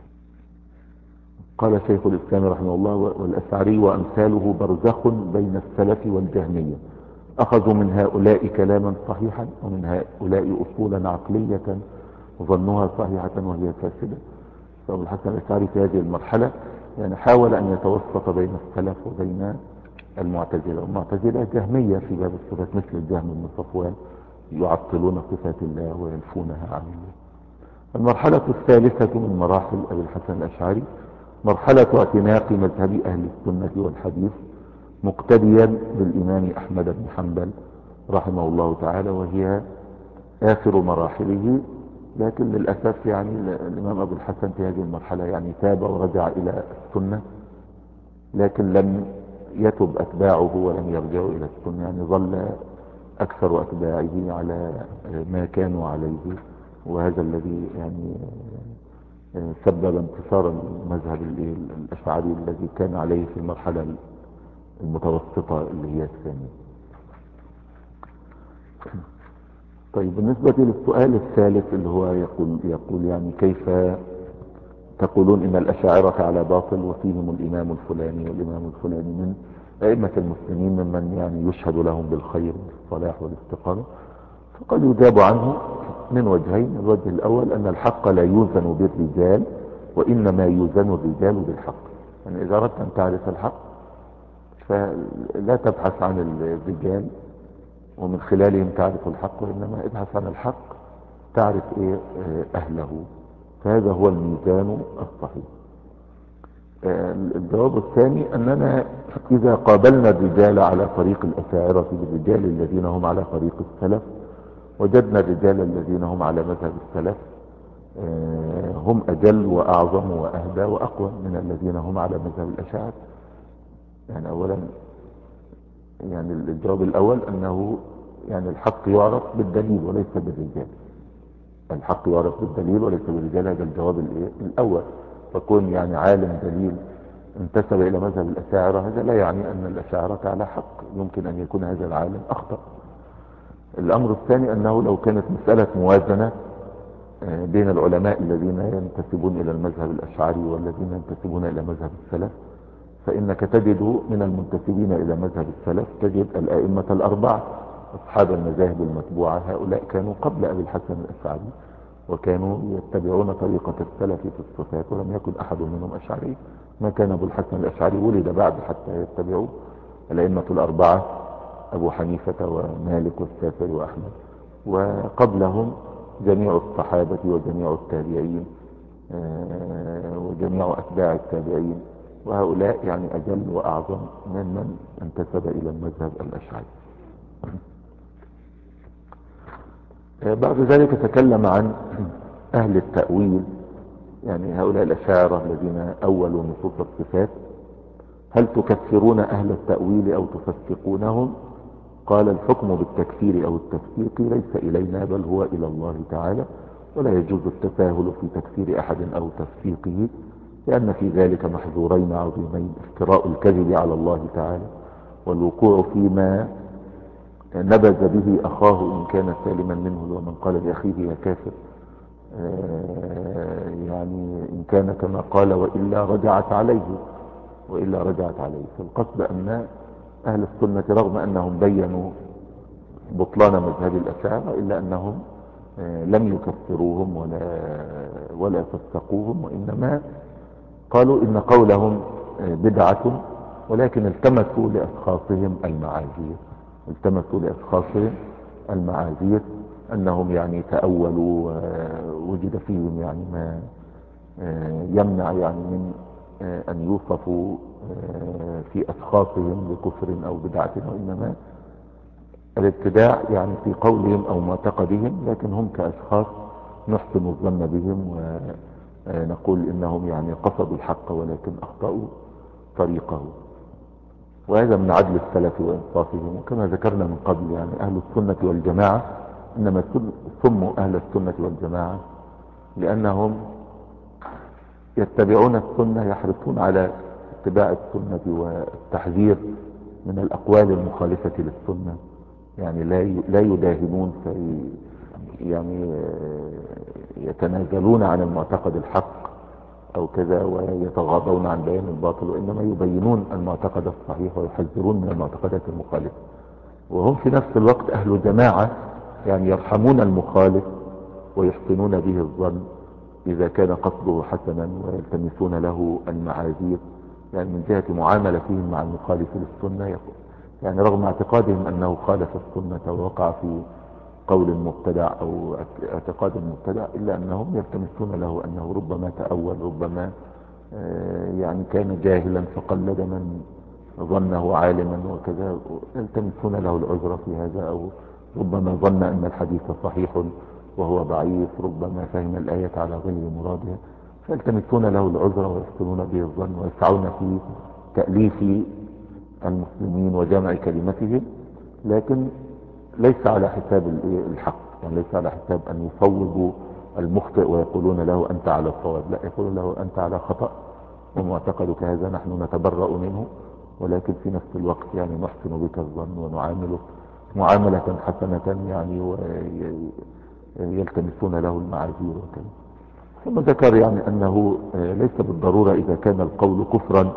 Speaker 1: قال شيخ الإسلام رحمه الله: والأشعري وأمثاله برزخ بين السلف والجهمية، أخذوا من هؤلاء كلاما صحيحا ومن هؤلاء أصولا عقلية ظنوها صحيحة وهي فاسدة. فأبو الحسن الأشعري في هذه المرحلة يعني حاول أن يتوسط بين السلف وبين المعتزلة. والمعتزلة جهمية في باب الصفات مثل الجهم بن صفوان، يعطلون صفات الله وينفونها عن الله. المرحلة الثالثة من مراحل أبي الحسن الأشعري مرحلة اعتناق مذهب أهل السنة والحديث مقتديا بالإمام أحمد بن حنبل رحمه الله تعالى، وهي آخر مراحله. لكن للأسف يعني الإمام أبو الحسن في هذه المرحلة يعني تاب ورجع إلى السنة، لكن لم يتب أتباعه ولم يرجعوا إلى السنة، يعني ظل أكثر أتباعه على ما كانوا عليه. وهذا الذي يعني سبب انتصار المذهب الأشعري الذي كان عليه في المرحلة المتوسطة اللي هي الثانية. طيب بالنسبة للسؤال الثالث اللي هو يقول, يقول يعني كيف تقولون إن الأشاعرة على باطل وفيهم الإمام الفلاني والإمام الفلاني من أئمة المسلمين ممن يعني يشهد لهم بالخير والصلاح والاستقامة؟ فقد يجاب عنه من وجهين. الوجه الأول أن الحق لا يوزن بالرجال، وإنما يوزن الرجال بالحق. يعني إذا أردت أن تعرف الحق فلا تبحث عن الرجال ومن خلالهم تعرف الحق، وإنما ابحث عن الحق تعرف إيه أهله، فهذا هو الميزان الصحيح. الجواب الثاني أننا إذا قابلنا الرجال على طريق الأشاعرة بالرجال الذين هم على طريق السلف، وجدنا الرجال الذين هم على مذهب السلف آه، هم أجل وأعظم وأهدى وأقوى من الذين هم على مذهب الأشاعرة. يعني أولا، يعني الجواب الأول أنه يعني الحق يعرف بالدليل وليس بالرجال. الحق يعرف بالدليل وليس بالرجال، هذا الجواب الإيه؟ الأول. فكون يعني عالم دليل انتسب إلى مذهب الأشاعرة، هذا لا يعني أن الأشاعرة على حق، يمكن أن يكون هذا العالم أخطأ. الأمر الثاني أنه لو كانت مسألة موازنة آه، بين العلماء الذين ينتسبون إلى المذهب الأشعري والذين ينتسبون إلى مذهب السلف، فإنك تجد من المنتسبين إلى مذهب السلف تجد الأئمة الأربعة أصحاب المذاهب المتبوعة، هؤلاء كانوا قبل أبي الحسن الأشعري وكانوا يتبعون طريقة السلف في الصفات، ولم يكن أحد منهم أشعري. ما كان أبو الحسن الأشعري ولد بعد حتى يتبعوا. الأئمة الأربعة أبو حنيفة ومالك والشافعي وأحمد، وقبلهم جميع الصحابة وجميع التابعين آه، وجميع أتباع التابعين، وهؤلاء يعني أجل وأعظم من من انتسب إلى المذهب الأشعري. آه، بعد ذلك تكلم عن أهل التأويل، يعني هؤلاء الأشاعرة الذين أولوا نصوص الصفات، هل تكفرون أهل التأويل أو تفسقونهم؟ قال: الحكم بالتكفير أو التفسيق ليس إلينا بل هو إلى الله تعالى، ولا يجوز التساهل في تكفير أحد أو تفسيقه، لأن في ذلك محذورين عظيمين: افتراء الكذب على الله تعالى، والوقوع فيما نبذ به أخاه إن كان سالما منه، ومن قال لأخيه يا كافر آه، يعني إن كان كما قال وإلا رجعت عليه وإلا رجعت عليه. فالقصد أن أهل السنة رغم أنهم بينوا بطلان مذهب الأشاعرة إلا أنهم آه، لم يكفروهم ولا ولا فسقوهم، وإنما قالوا إن قولهم آه، بدعة، ولكن التمسوا لأشخاصهم المعاذير التمسوا لأشخاصهم المعاذير أنهم يعني تأولوا ووجد فيهم يعني ما آه، يمنع يعني من آه، أن يوصفوا آه، في أشخاصهم بكفر أو بدعة، وإنما الابتداع يعني في قولهم أو معتقدهم، لكن هم كأشخاص نحسن الظن بهم ونقول إنهم يعني قصدوا الحق ولكن أخطأوا طريقه. وهذا من عدل السلف وإنصافهم. وكما ذكرنا من قبل يعني أهل السنة والجماعة إنما سموا أهل السنة والجماعة لأنهم يتبعون السنة، يحرصون على اتباع السنة والتحذير من الأقوال المخالفة للسنة، يعني لا لا يداهنون في يعني يتنازلون عن المعتقد الحق أو كذا ويتغاضون عن بيان الباطل، وإنما يبينون المعتقد الصحيح ويحذرون من المعتقدات المخالفة. وهم في نفس الوقت أهل جماعة، يعني يرحمون المخالف ويحسنون به الظن إذا كان قصده حسنا، ويلتمسون له المعاذير، يعني من جهة معاملتهم مع المخالف للسنة، يعني رغم اعتقادهم أنه خالف السنة ووقع في قول مبتدع أو اعتقاد مبتدع، إلا أنهم يلتمسون له أنه ربما تأول، ربما يعني كان جاهلا فقلد من ظنه عالما وكذا، يلتمسون له العذر في هذا، أو ربما ظن أن الحديث صحيح وهو ضعيف، ربما فهم الآية على غير مرادها، فيلتمسون له العذر ويحسنون به الظن ويسعون في تأليف المسلمين وجمع كلمتهم، لكن ليس على حساب الحق، يعني ليس على حساب أن يصوبوا المخطئ ويقولون له أنت على الصواب، لا، يقولون له أنت على خطأ ومعتقدك هذا نحن نتبرأ منه، ولكن في نفس الوقت يعني نحسن بك الظن ونعاملك معاملة حسنة، يعني ويلتمسون له المعاذير وكذا. ثم ذكر يعني أنه ليس بالضرورة إذا كان القول كفرا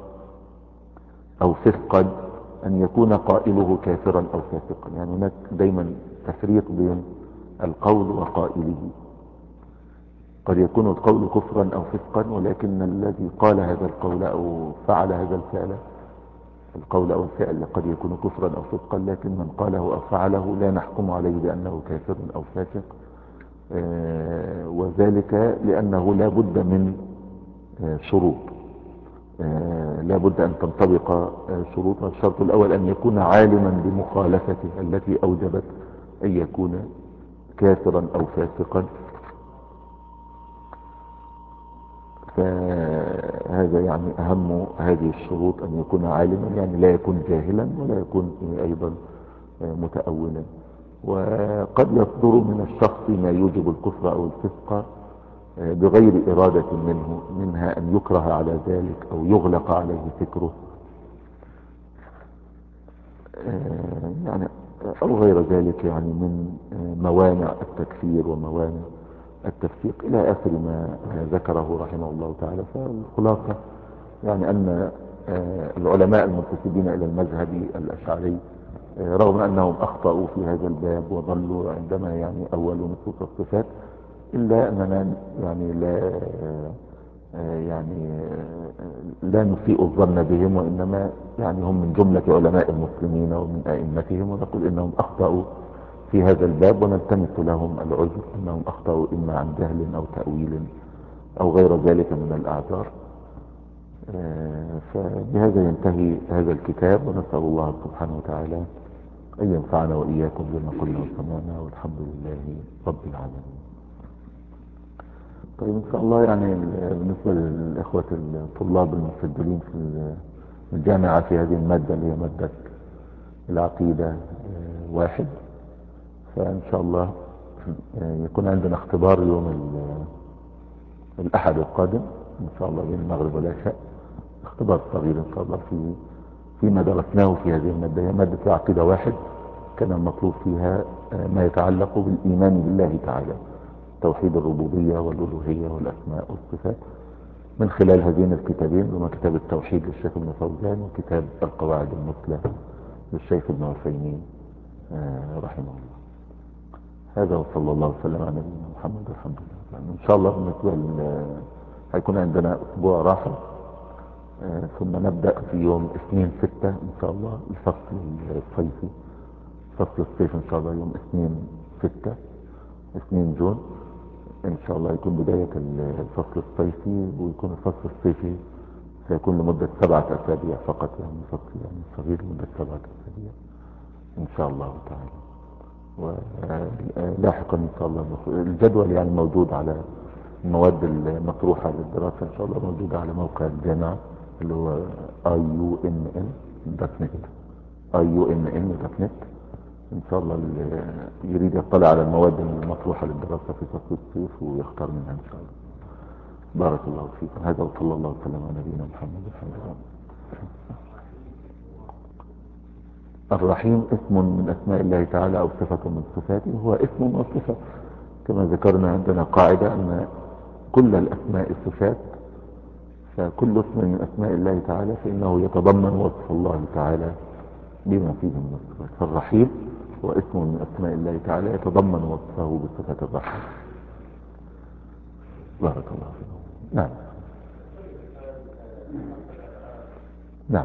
Speaker 1: أو فسقا أن يكون قائله كافرا أو فاسقا، يعني هناك دايما تفريق بين القول وقائله. قد يكون القول كفرا أو فسقا، ولكن الذي قال هذا القول أو فعل هذا الفعل، القول أو الفعل قد يكون كفرا أو فسقا، لكن من قاله أو فعله لا نحكم عليه بأنه كافر أو فاسق، آه وذلك لأنه لا بد من آه شروط، آه لا بد أن تنطبق آه شروطها. الشرط الأول أن يكون عالما بمخالفته التي أوجبت أن يكون كافرا أو فاسقا. فهذا يعني أهم هذه الشروط أن يكون عالما، يعني لا يكون جاهلا ولا يكون أيضا متأولا. وقد يصدر من الشخص ما يوجب الكفر أو الفسق بغير إرادة منه، منها أن يكره على ذلك أو يغلق عليه فكره، يعني أو غير ذلك، يعني من موانع التكفير وموانع التفسيق إلى آخر ما ذكره رحمه الله تعالى. فالخلاصة يعني أن العلماء المنتسبين إلى المذهب الأشعري رغم أنهم أخطأوا في هذا الباب وظلوا عندما يعني أولوا نصوص الصفات، إلا أننا يعني لا يعني لا نسيء الظن بهم، وإنما يعني هم من جملة علماء المسلمين ومن أئمتهم، ونقول إنهم أخطأوا في هذا الباب ونلتمس لهم العذر أنهم أخطأوا إما عن جهل أو تأويل أو غير ذلك من الأعذار. فبهذا ينتهي هذا الكتاب، ونسأل الله سبحانه وتعالى أن ينفعنا وإياكم بما قلنا وسمعنا، والحمد لله رب العالمين. طيب إن شاء الله يعني بالنسبة للإخوة الطلاب المسجلين في الجامعة في هذه المادة اللي هي مادة العقيدة واحد، فإن شاء الله يكون عندنا اختبار يوم الأحد القادم إن شاء الله بين المغرب والعشاء، اختبار صغير إن شاء الله في فيما درسناه في هذه المادة. هي مادة العقيدة واحد، كان المطلوب فيها ما يتعلق بالإيمان بالله تعالى، توحيد الربوبية والألوهية والأسماء والصفات، من خلال هذين الكتابين، هما كتاب التوحيد للشيخ ابن فوزان وكتاب القواعد المثلى للشيخ ابن عثيمين رحمه الله. هذا وصلى الله وسلم على نبينا محمد والحمد لله. ان شاء الله بالنسبه هيكون عندنا اسبوع راحه، ثم نبدا في يوم اثنين ستة ان شاء الله الفصل الصيفي، فصل الصيف ان شاء الله يوم اثنين ستة اثنين جون ان شاء الله يكون بدايه الفصل الصيفي، ويكون الفصل الصيفي سيكون لمده سبعه اسابيع فقط، يعني فصل يعني صغير لمده سبعه اسابيع ان شاء الله تعالى. ولاحقا ان شاء الله الجدول يعني موجود على المواد المطروحة للدراسة ان شاء الله، موجودة على موقع الجامعة اللي هو اي يو ام ان دوت نت اي يو ام ان دوت نت. ان شاء الله اللي يريد يطلع على المواد المطروحة للدراسة في فصل الصيف ويختار منها ان شاء الله. بارك الله فيكم. هذا وصلى الله وسلم على نبينا محمد الحمد لله. الرحيم اسم من اسماء الله تعالى او صفة من صفاته، هو اسم وصفة كما ذكرنا. عندنا قاعدة ان كل الاسماء صفات، فكل اسم من اسماء الله تعالى فانه يتضمن وصف الله تعالى بما فيه من الصفات. فالرحيم هو اسم من اسماء الله تعالى يتضمن وصفه بصفة الرحمة. بارك الله فيكم. نعم نعم.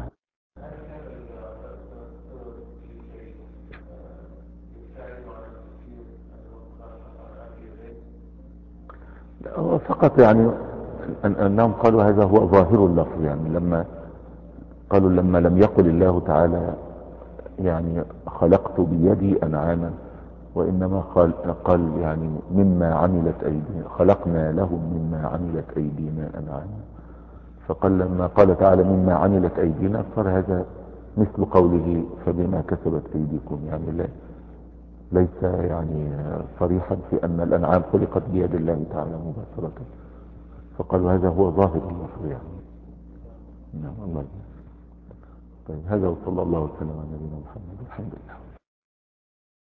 Speaker 1: فقط يعني أنهم قالوا هذا هو ظاهر اللفظ، يعني لما قالوا لما لم يقل الله تعالى يعني خلقت بيدي أنعاما، وإنما قال, قال يعني مما عملت أيدينا، خلقنا لهم مما عملت أيدينا أنعاما. فقال لما قال تعالى مما عملت أيدينا صار هذا مثل قوله فبما كسبت أيديكم، يعني لا ليس يعني صريحا في أن الأنعام خلقت بيد الله تعالى مباشرة. فقالوا هذا هو ظاهر اللفظ يعني. نعم الله. طيب هذا وصلى الله وسلم على نبينا محمد الحمد لله.